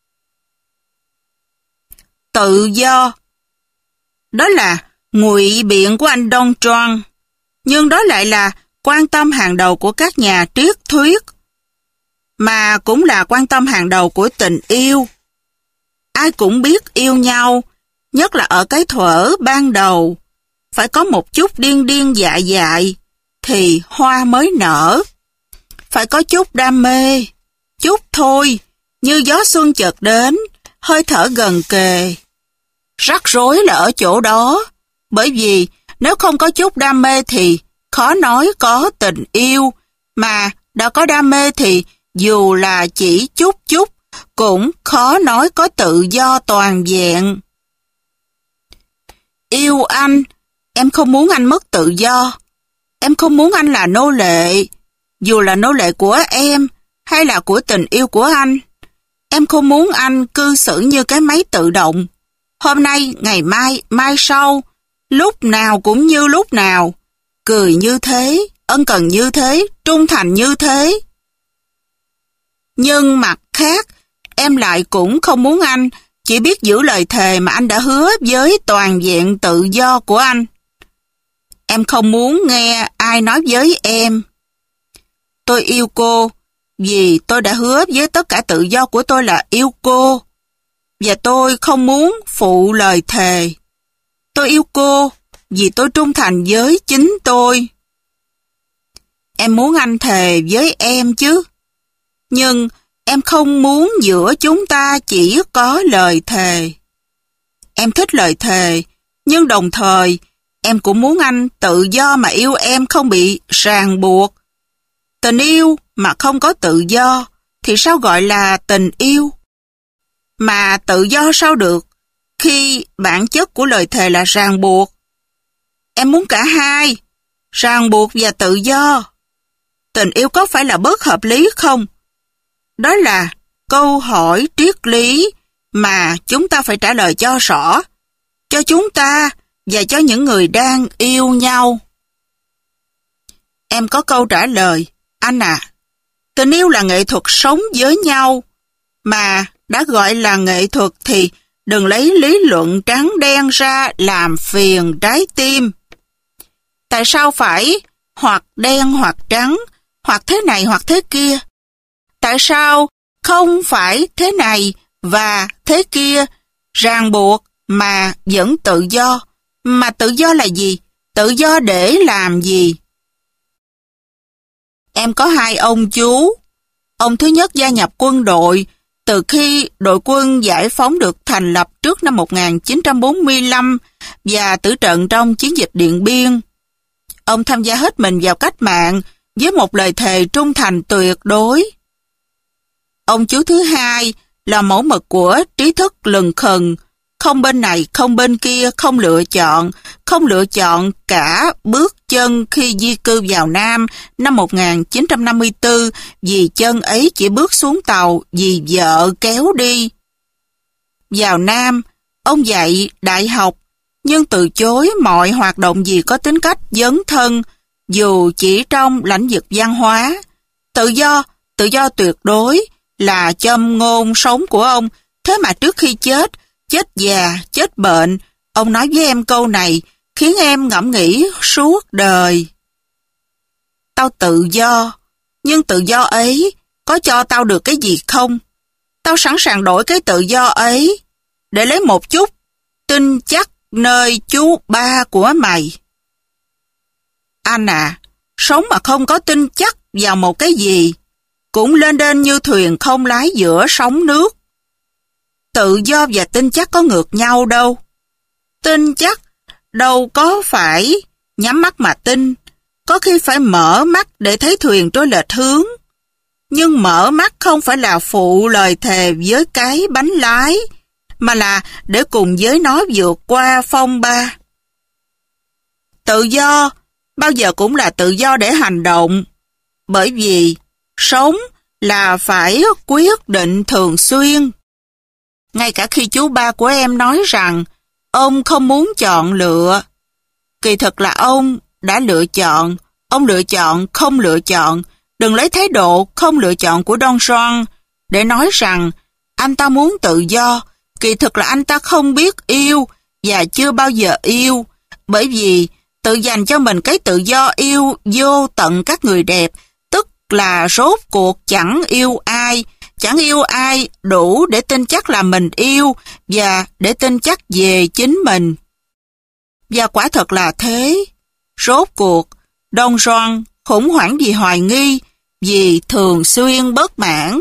Speaker 1: Tự do, đó là ngụy biện của anh Don Juan, nhưng đó lại là quan tâm hàng đầu của các nhà triết thuyết, mà cũng là quan tâm hàng đầu của tình yêu. Ai cũng biết yêu nhau, nhất là ở cái thuở ban đầu, phải có một chút điên điên dại dại, thì hoa mới nở. Phải có chút đam mê, chút thôi, như gió xuân chợt đến, hơi thở gần kề. Rắc rối là ở chỗ đó, bởi vì nếu không có chút đam mê thì khó nói có tình yêu, mà đã có đam mê thì dù là chỉ chút chút, cũng khó nói có tự do toàn vẹn. yêu anh, em không muốn anh mất tự do. Em không muốn anh là nô lệ, dù là nô lệ của em hay là của tình yêu của anh. Em không muốn anh cư xử như cái máy tự động. Hôm nay, ngày mai, mai sau, lúc nào cũng như lúc nào. Cười như thế, ân cần như thế, trung thành như thế. Nhưng mặt khác, em lại cũng không muốn anh chỉ biết giữ lời thề mà anh đã hứa với toàn vẹn tự do của anh. Em không muốn nghe ai nói với em: tôi yêu cô vì tôi đã hứa với tất cả tự do của tôi là yêu cô. Và tôi không muốn phụ lời thề. Tôi yêu cô vì tôi trung thành với chính tôi. Em muốn anh thề với em chứ. Nhưng em không muốn giữa chúng ta chỉ có lời thề. Em thích lời thề, nhưng đồng thời em cũng muốn anh tự do mà yêu em, không bị ràng buộc. Tình yêu mà không có tự do thì sao gọi là tình yêu? Mà tự do sao được khi bản chất của lời thề là ràng buộc? Em muốn cả hai, ràng buộc và tự do. Tình yêu có phải là bất hợp lý không? Đó là câu hỏi triết lý mà chúng ta phải trả lời cho rõ, cho chúng ta và cho những người đang yêu nhau. Em có câu trả lời: anh à, tình yêu là nghệ thuật sống với nhau, mà đã gọi là nghệ thuật thì đừng lấy lý luận trắng đen ra làm phiền trái tim. Tại sao phải hoặc đen hoặc trắng, hoặc thế này hoặc thế kia? Tại sao không phải thế này và thế kia, ràng buộc mà vẫn tự do? Mà tự do là gì? Tự do để làm gì? Em có hai ông chú. Ông thứ nhất gia nhập quân đội từ khi đội quân giải phóng được thành lập trước năm một nghìn chín trăm bốn mươi lăm và tử trận trong chiến dịch Điện Biên. Ông tham gia hết mình vào cách mạng với một lời thề trung thành tuyệt đối. Ông chú thứ hai là mẫu mực của trí thức lừng khừng, không bên này, không bên kia, không lựa chọn, không lựa chọn cả bước chân khi di cư vào Nam năm một nghìn chín trăm năm mươi tư, vì chân ấy chỉ bước xuống tàu vì vợ kéo đi. Vào Nam, ông dạy đại học, nhưng từ chối mọi hoạt động gì có tính cách dấn thân, dù chỉ trong lĩnh vực văn hóa. Tự do, tự do tuyệt đối là châm ngôn sống của ông. Thế mà trước khi chết, chết già, chết bệnh, ông nói với em câu này, khiến em ngẫm nghĩ suốt đời. Tao tự do, nhưng tự do ấy có cho tao được cái gì không? Tao sẵn sàng đổi cái tự do ấy để lấy một chút tin chắc nơi chú ba của mày. Anh à, sống mà không có tin chắc vào một cái gì cũng lên đên như thuyền không lái giữa sóng nước. Tự do và tin chắc có ngược nhau đâu. Tin chắc đâu có phải nhắm mắt mà tin, có khi phải mở mắt để thấy thuyền trôi lệch hướng. Nhưng mở mắt không phải là phụ lời thề với cái bánh lái, mà là để cùng với nó vượt qua phong ba. Tự do bao giờ cũng là tự do để hành động, bởi vì sống là phải quyết định thường xuyên. Ngay cả khi chú ba của em nói rằng ông không muốn chọn lựa, kỳ thực là ông đã lựa chọn. Ông lựa chọn không lựa chọn. Đừng lấy thái độ không lựa chọn của Don Juan để nói rằng anh ta muốn tự do. Kỳ thực là anh ta không biết yêu và chưa bao giờ yêu, bởi vì tự dành cho mình cái tự do yêu vô tận các người đẹp, tức là rốt cuộc chẳng yêu ai, chẳng yêu ai đủ để tin chắc là mình yêu và để tin chắc về chính mình. Và quả thật là thế. Rốt cuộc, Don Juan khủng hoảng vì hoài nghi, vì thường xuyên bất mãn.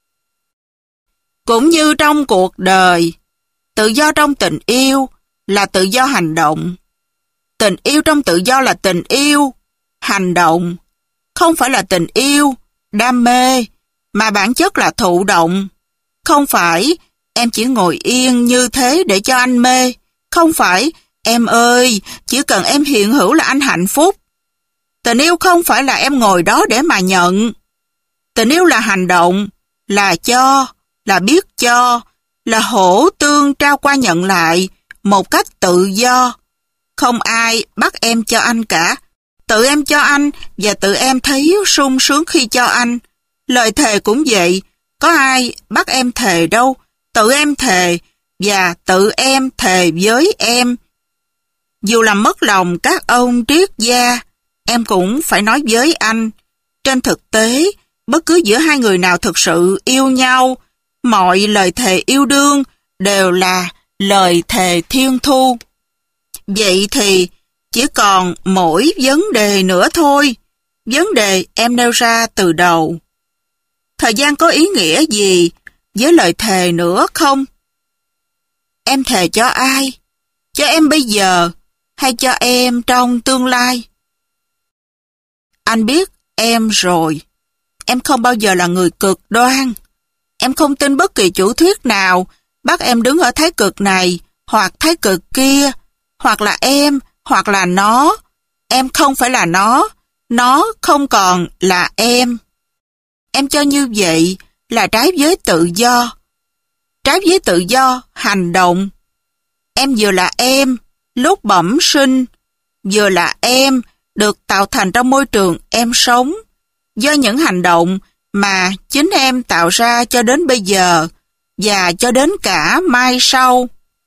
Speaker 1: Cũng như trong cuộc đời, tự do trong tình yêu là tự do hành động. Tình yêu trong tự do là tình yêu, hành động. Không phải là tình yêu, đam mê, mà bản chất là thụ động. Không phải em chỉ ngồi yên như thế để cho anh mê. Không phải Em ơi, chỉ cần em hiện hữu là anh hạnh phúc. Tình yêu không phải là em ngồi đó để mà nhận. Tình yêu là hành động, là cho, là biết cho, là hỗ tương trao qua nhận lại, một cách tự do. Không ai bắt em cho anh cả. Tự em cho anh và tự em thấy sung sướng khi cho anh. Lời thề cũng vậy, có ai bắt em thề đâu. Tự em thề và tự em thề với em. Dù làm mất lòng các ông triết gia, em cũng phải nói với anh. Trên thực tế, bất cứ giữa hai người nào thực sự yêu nhau, mọi lời thề yêu đương đều là lời thề thiên thu. Vậy thì chỉ còn mỗi vấn đề nữa thôi. Vấn đề em nêu ra từ đầu. Thời gian có ý nghĩa gì với lời thề nữa không? Em thề cho ai? Cho em bây giờ hay cho em trong tương lai? Anh biết em rồi. Em không bao giờ là người cực đoan. Em không tin bất kỳ chủ thuyết nào bắt em đứng ở thái cực này hoặc thái cực kia, hoặc là em, hoặc là nó. Em không phải là nó, nó không còn là em. Em cho như vậy là trái với tự do. Trái với tự do hành động. Em vừa là em lúc bẩm sinh, vừa là em được tạo thành trong môi trường em sống, do những hành động mà chính em tạo ra cho đến bây giờ và cho đến cả mai sau.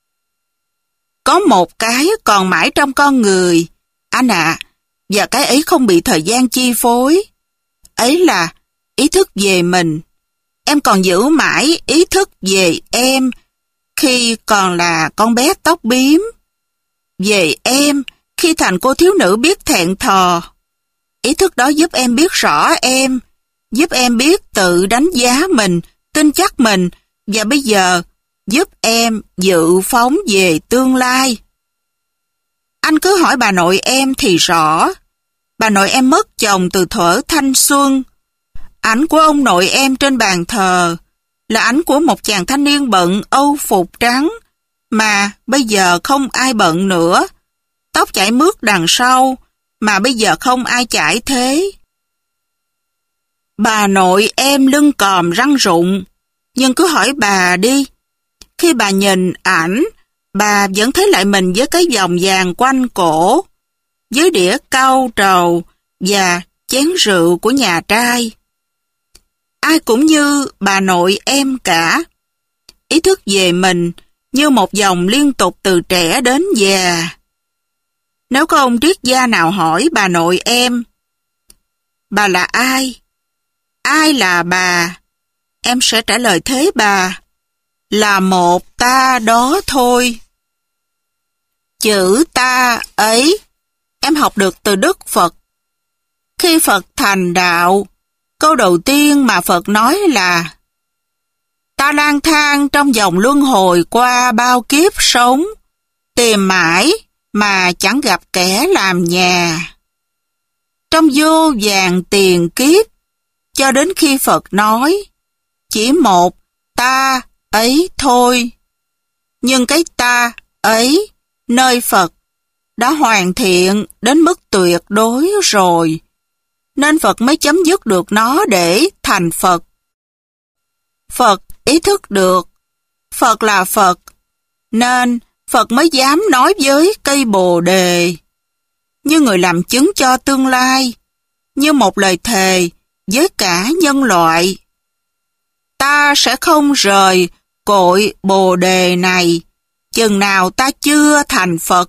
Speaker 1: Có một cái còn mãi trong con người, anh ạ, và cái ấy không bị thời gian chi phối. Ấy là ý thức về mình. Em còn giữ mãi ý thức về em khi còn là con bé tóc bím. Về em khi thành cô thiếu nữ biết thẹn thò. Ý thức đó giúp em biết rõ em, giúp em biết tự đánh giá mình, tin chắc mình, và bây giờ giúp em dự phóng về tương lai. Anh cứ hỏi bà nội em thì rõ. Bà nội em mất chồng từ thuở thanh xuân. Ảnh của ông nội em trên bàn thờ là ảnh của một chàng thanh niên bận âu phục trắng mà bây giờ không ai bận nữa. Tóc chảy mướt đằng sau mà bây giờ không ai chải thế. Bà nội em lưng còm răng rụng, nhưng cứ hỏi bà đi. Khi bà nhìn ảnh, bà vẫn thấy lại mình với cái vòng vàng quanh cổ, với đĩa cau trầu và chén rượu của nhà trai. Ai cũng như bà nội em cả. Ý thức về mình như một dòng liên tục từ trẻ đến già. Nếu có ông triết gia nào hỏi bà nội em, bà là ai? Ai là bà? Em sẽ trả lời thế bà, là một ta đó thôi. Chữ ta ấy, em học được từ Đức Phật. Khi Phật thành đạo, câu đầu tiên mà Phật nói là: ta lang thang trong vòng luân hồi qua bao kiếp sống, tìm mãi mà chẳng gặp kẻ làm nhà. Trong vô vàn tiền kiếp, cho đến khi Phật nói, chỉ một ta ấy thôi. Nhưng cái ta ấy, nơi Phật, đã hoàn thiện đến mức tuyệt đối rồi, nên Phật mới chấm dứt được nó để thành Phật. Phật ý thức được, Phật là Phật, nên Phật mới dám nói với cây Bồ Đề, như người làm chứng cho tương lai, như một lời thề với cả nhân loại. Ta sẽ không rời cội Bồ Đề này, chừng nào ta chưa thành Phật.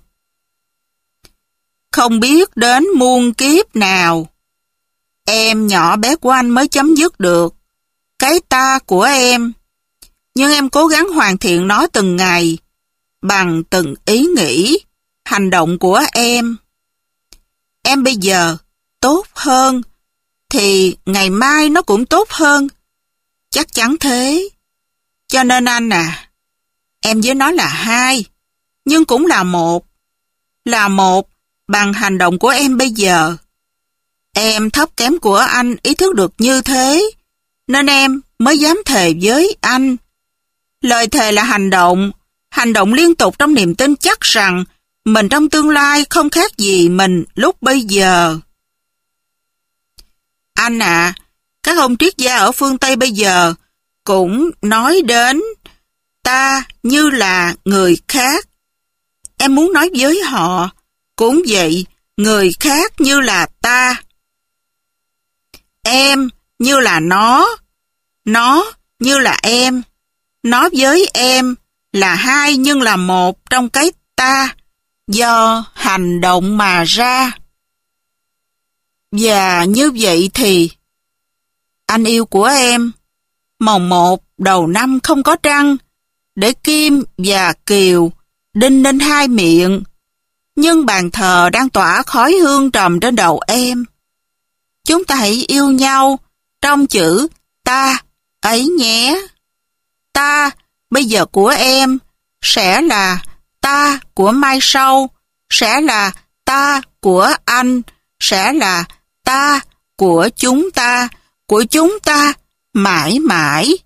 Speaker 1: Không biết đến muôn kiếp nào, em nhỏ bé của anh mới chấm dứt được cái ta của em, nhưng em cố gắng hoàn thiện nó từng ngày, bằng từng ý nghĩ, hành động của em. Em bây giờ tốt hơn, thì ngày mai nó cũng tốt hơn. Chắc chắn thế. Cho nên anh à, em với nó là hai, nhưng cũng là một. Là một bằng hành động của em bây giờ. Em thấp kém của anh ý thức được như thế, nên em mới dám thề với anh. Lời thề là hành động, hành động liên tục trong niềm tin chắc rằng mình trong tương lai không khác gì mình lúc bây giờ. Anh ạ, à, các ông triết gia ở phương Tây bây giờ cũng nói đến ta như là người khác. Em muốn nói với họ, cũng vậy, người khác như là ta. Em như là nó, nó như là em, nó với em là hai nhưng là một trong cái ta, do hành động mà ra. Và như vậy thì, anh yêu của em, mồng một đầu năm không có trăng, để Kim và Kiều đinh lên hai miệng, nhưng bàn thờ đang tỏa khói hương trầm trên đầu em. Chúng ta hãy yêu nhau trong chữ ta ấy nhé. Ta bây giờ của em sẽ là ta của mai sau, sẽ là ta của anh, sẽ là ta của chúng ta, của chúng ta mãi mãi.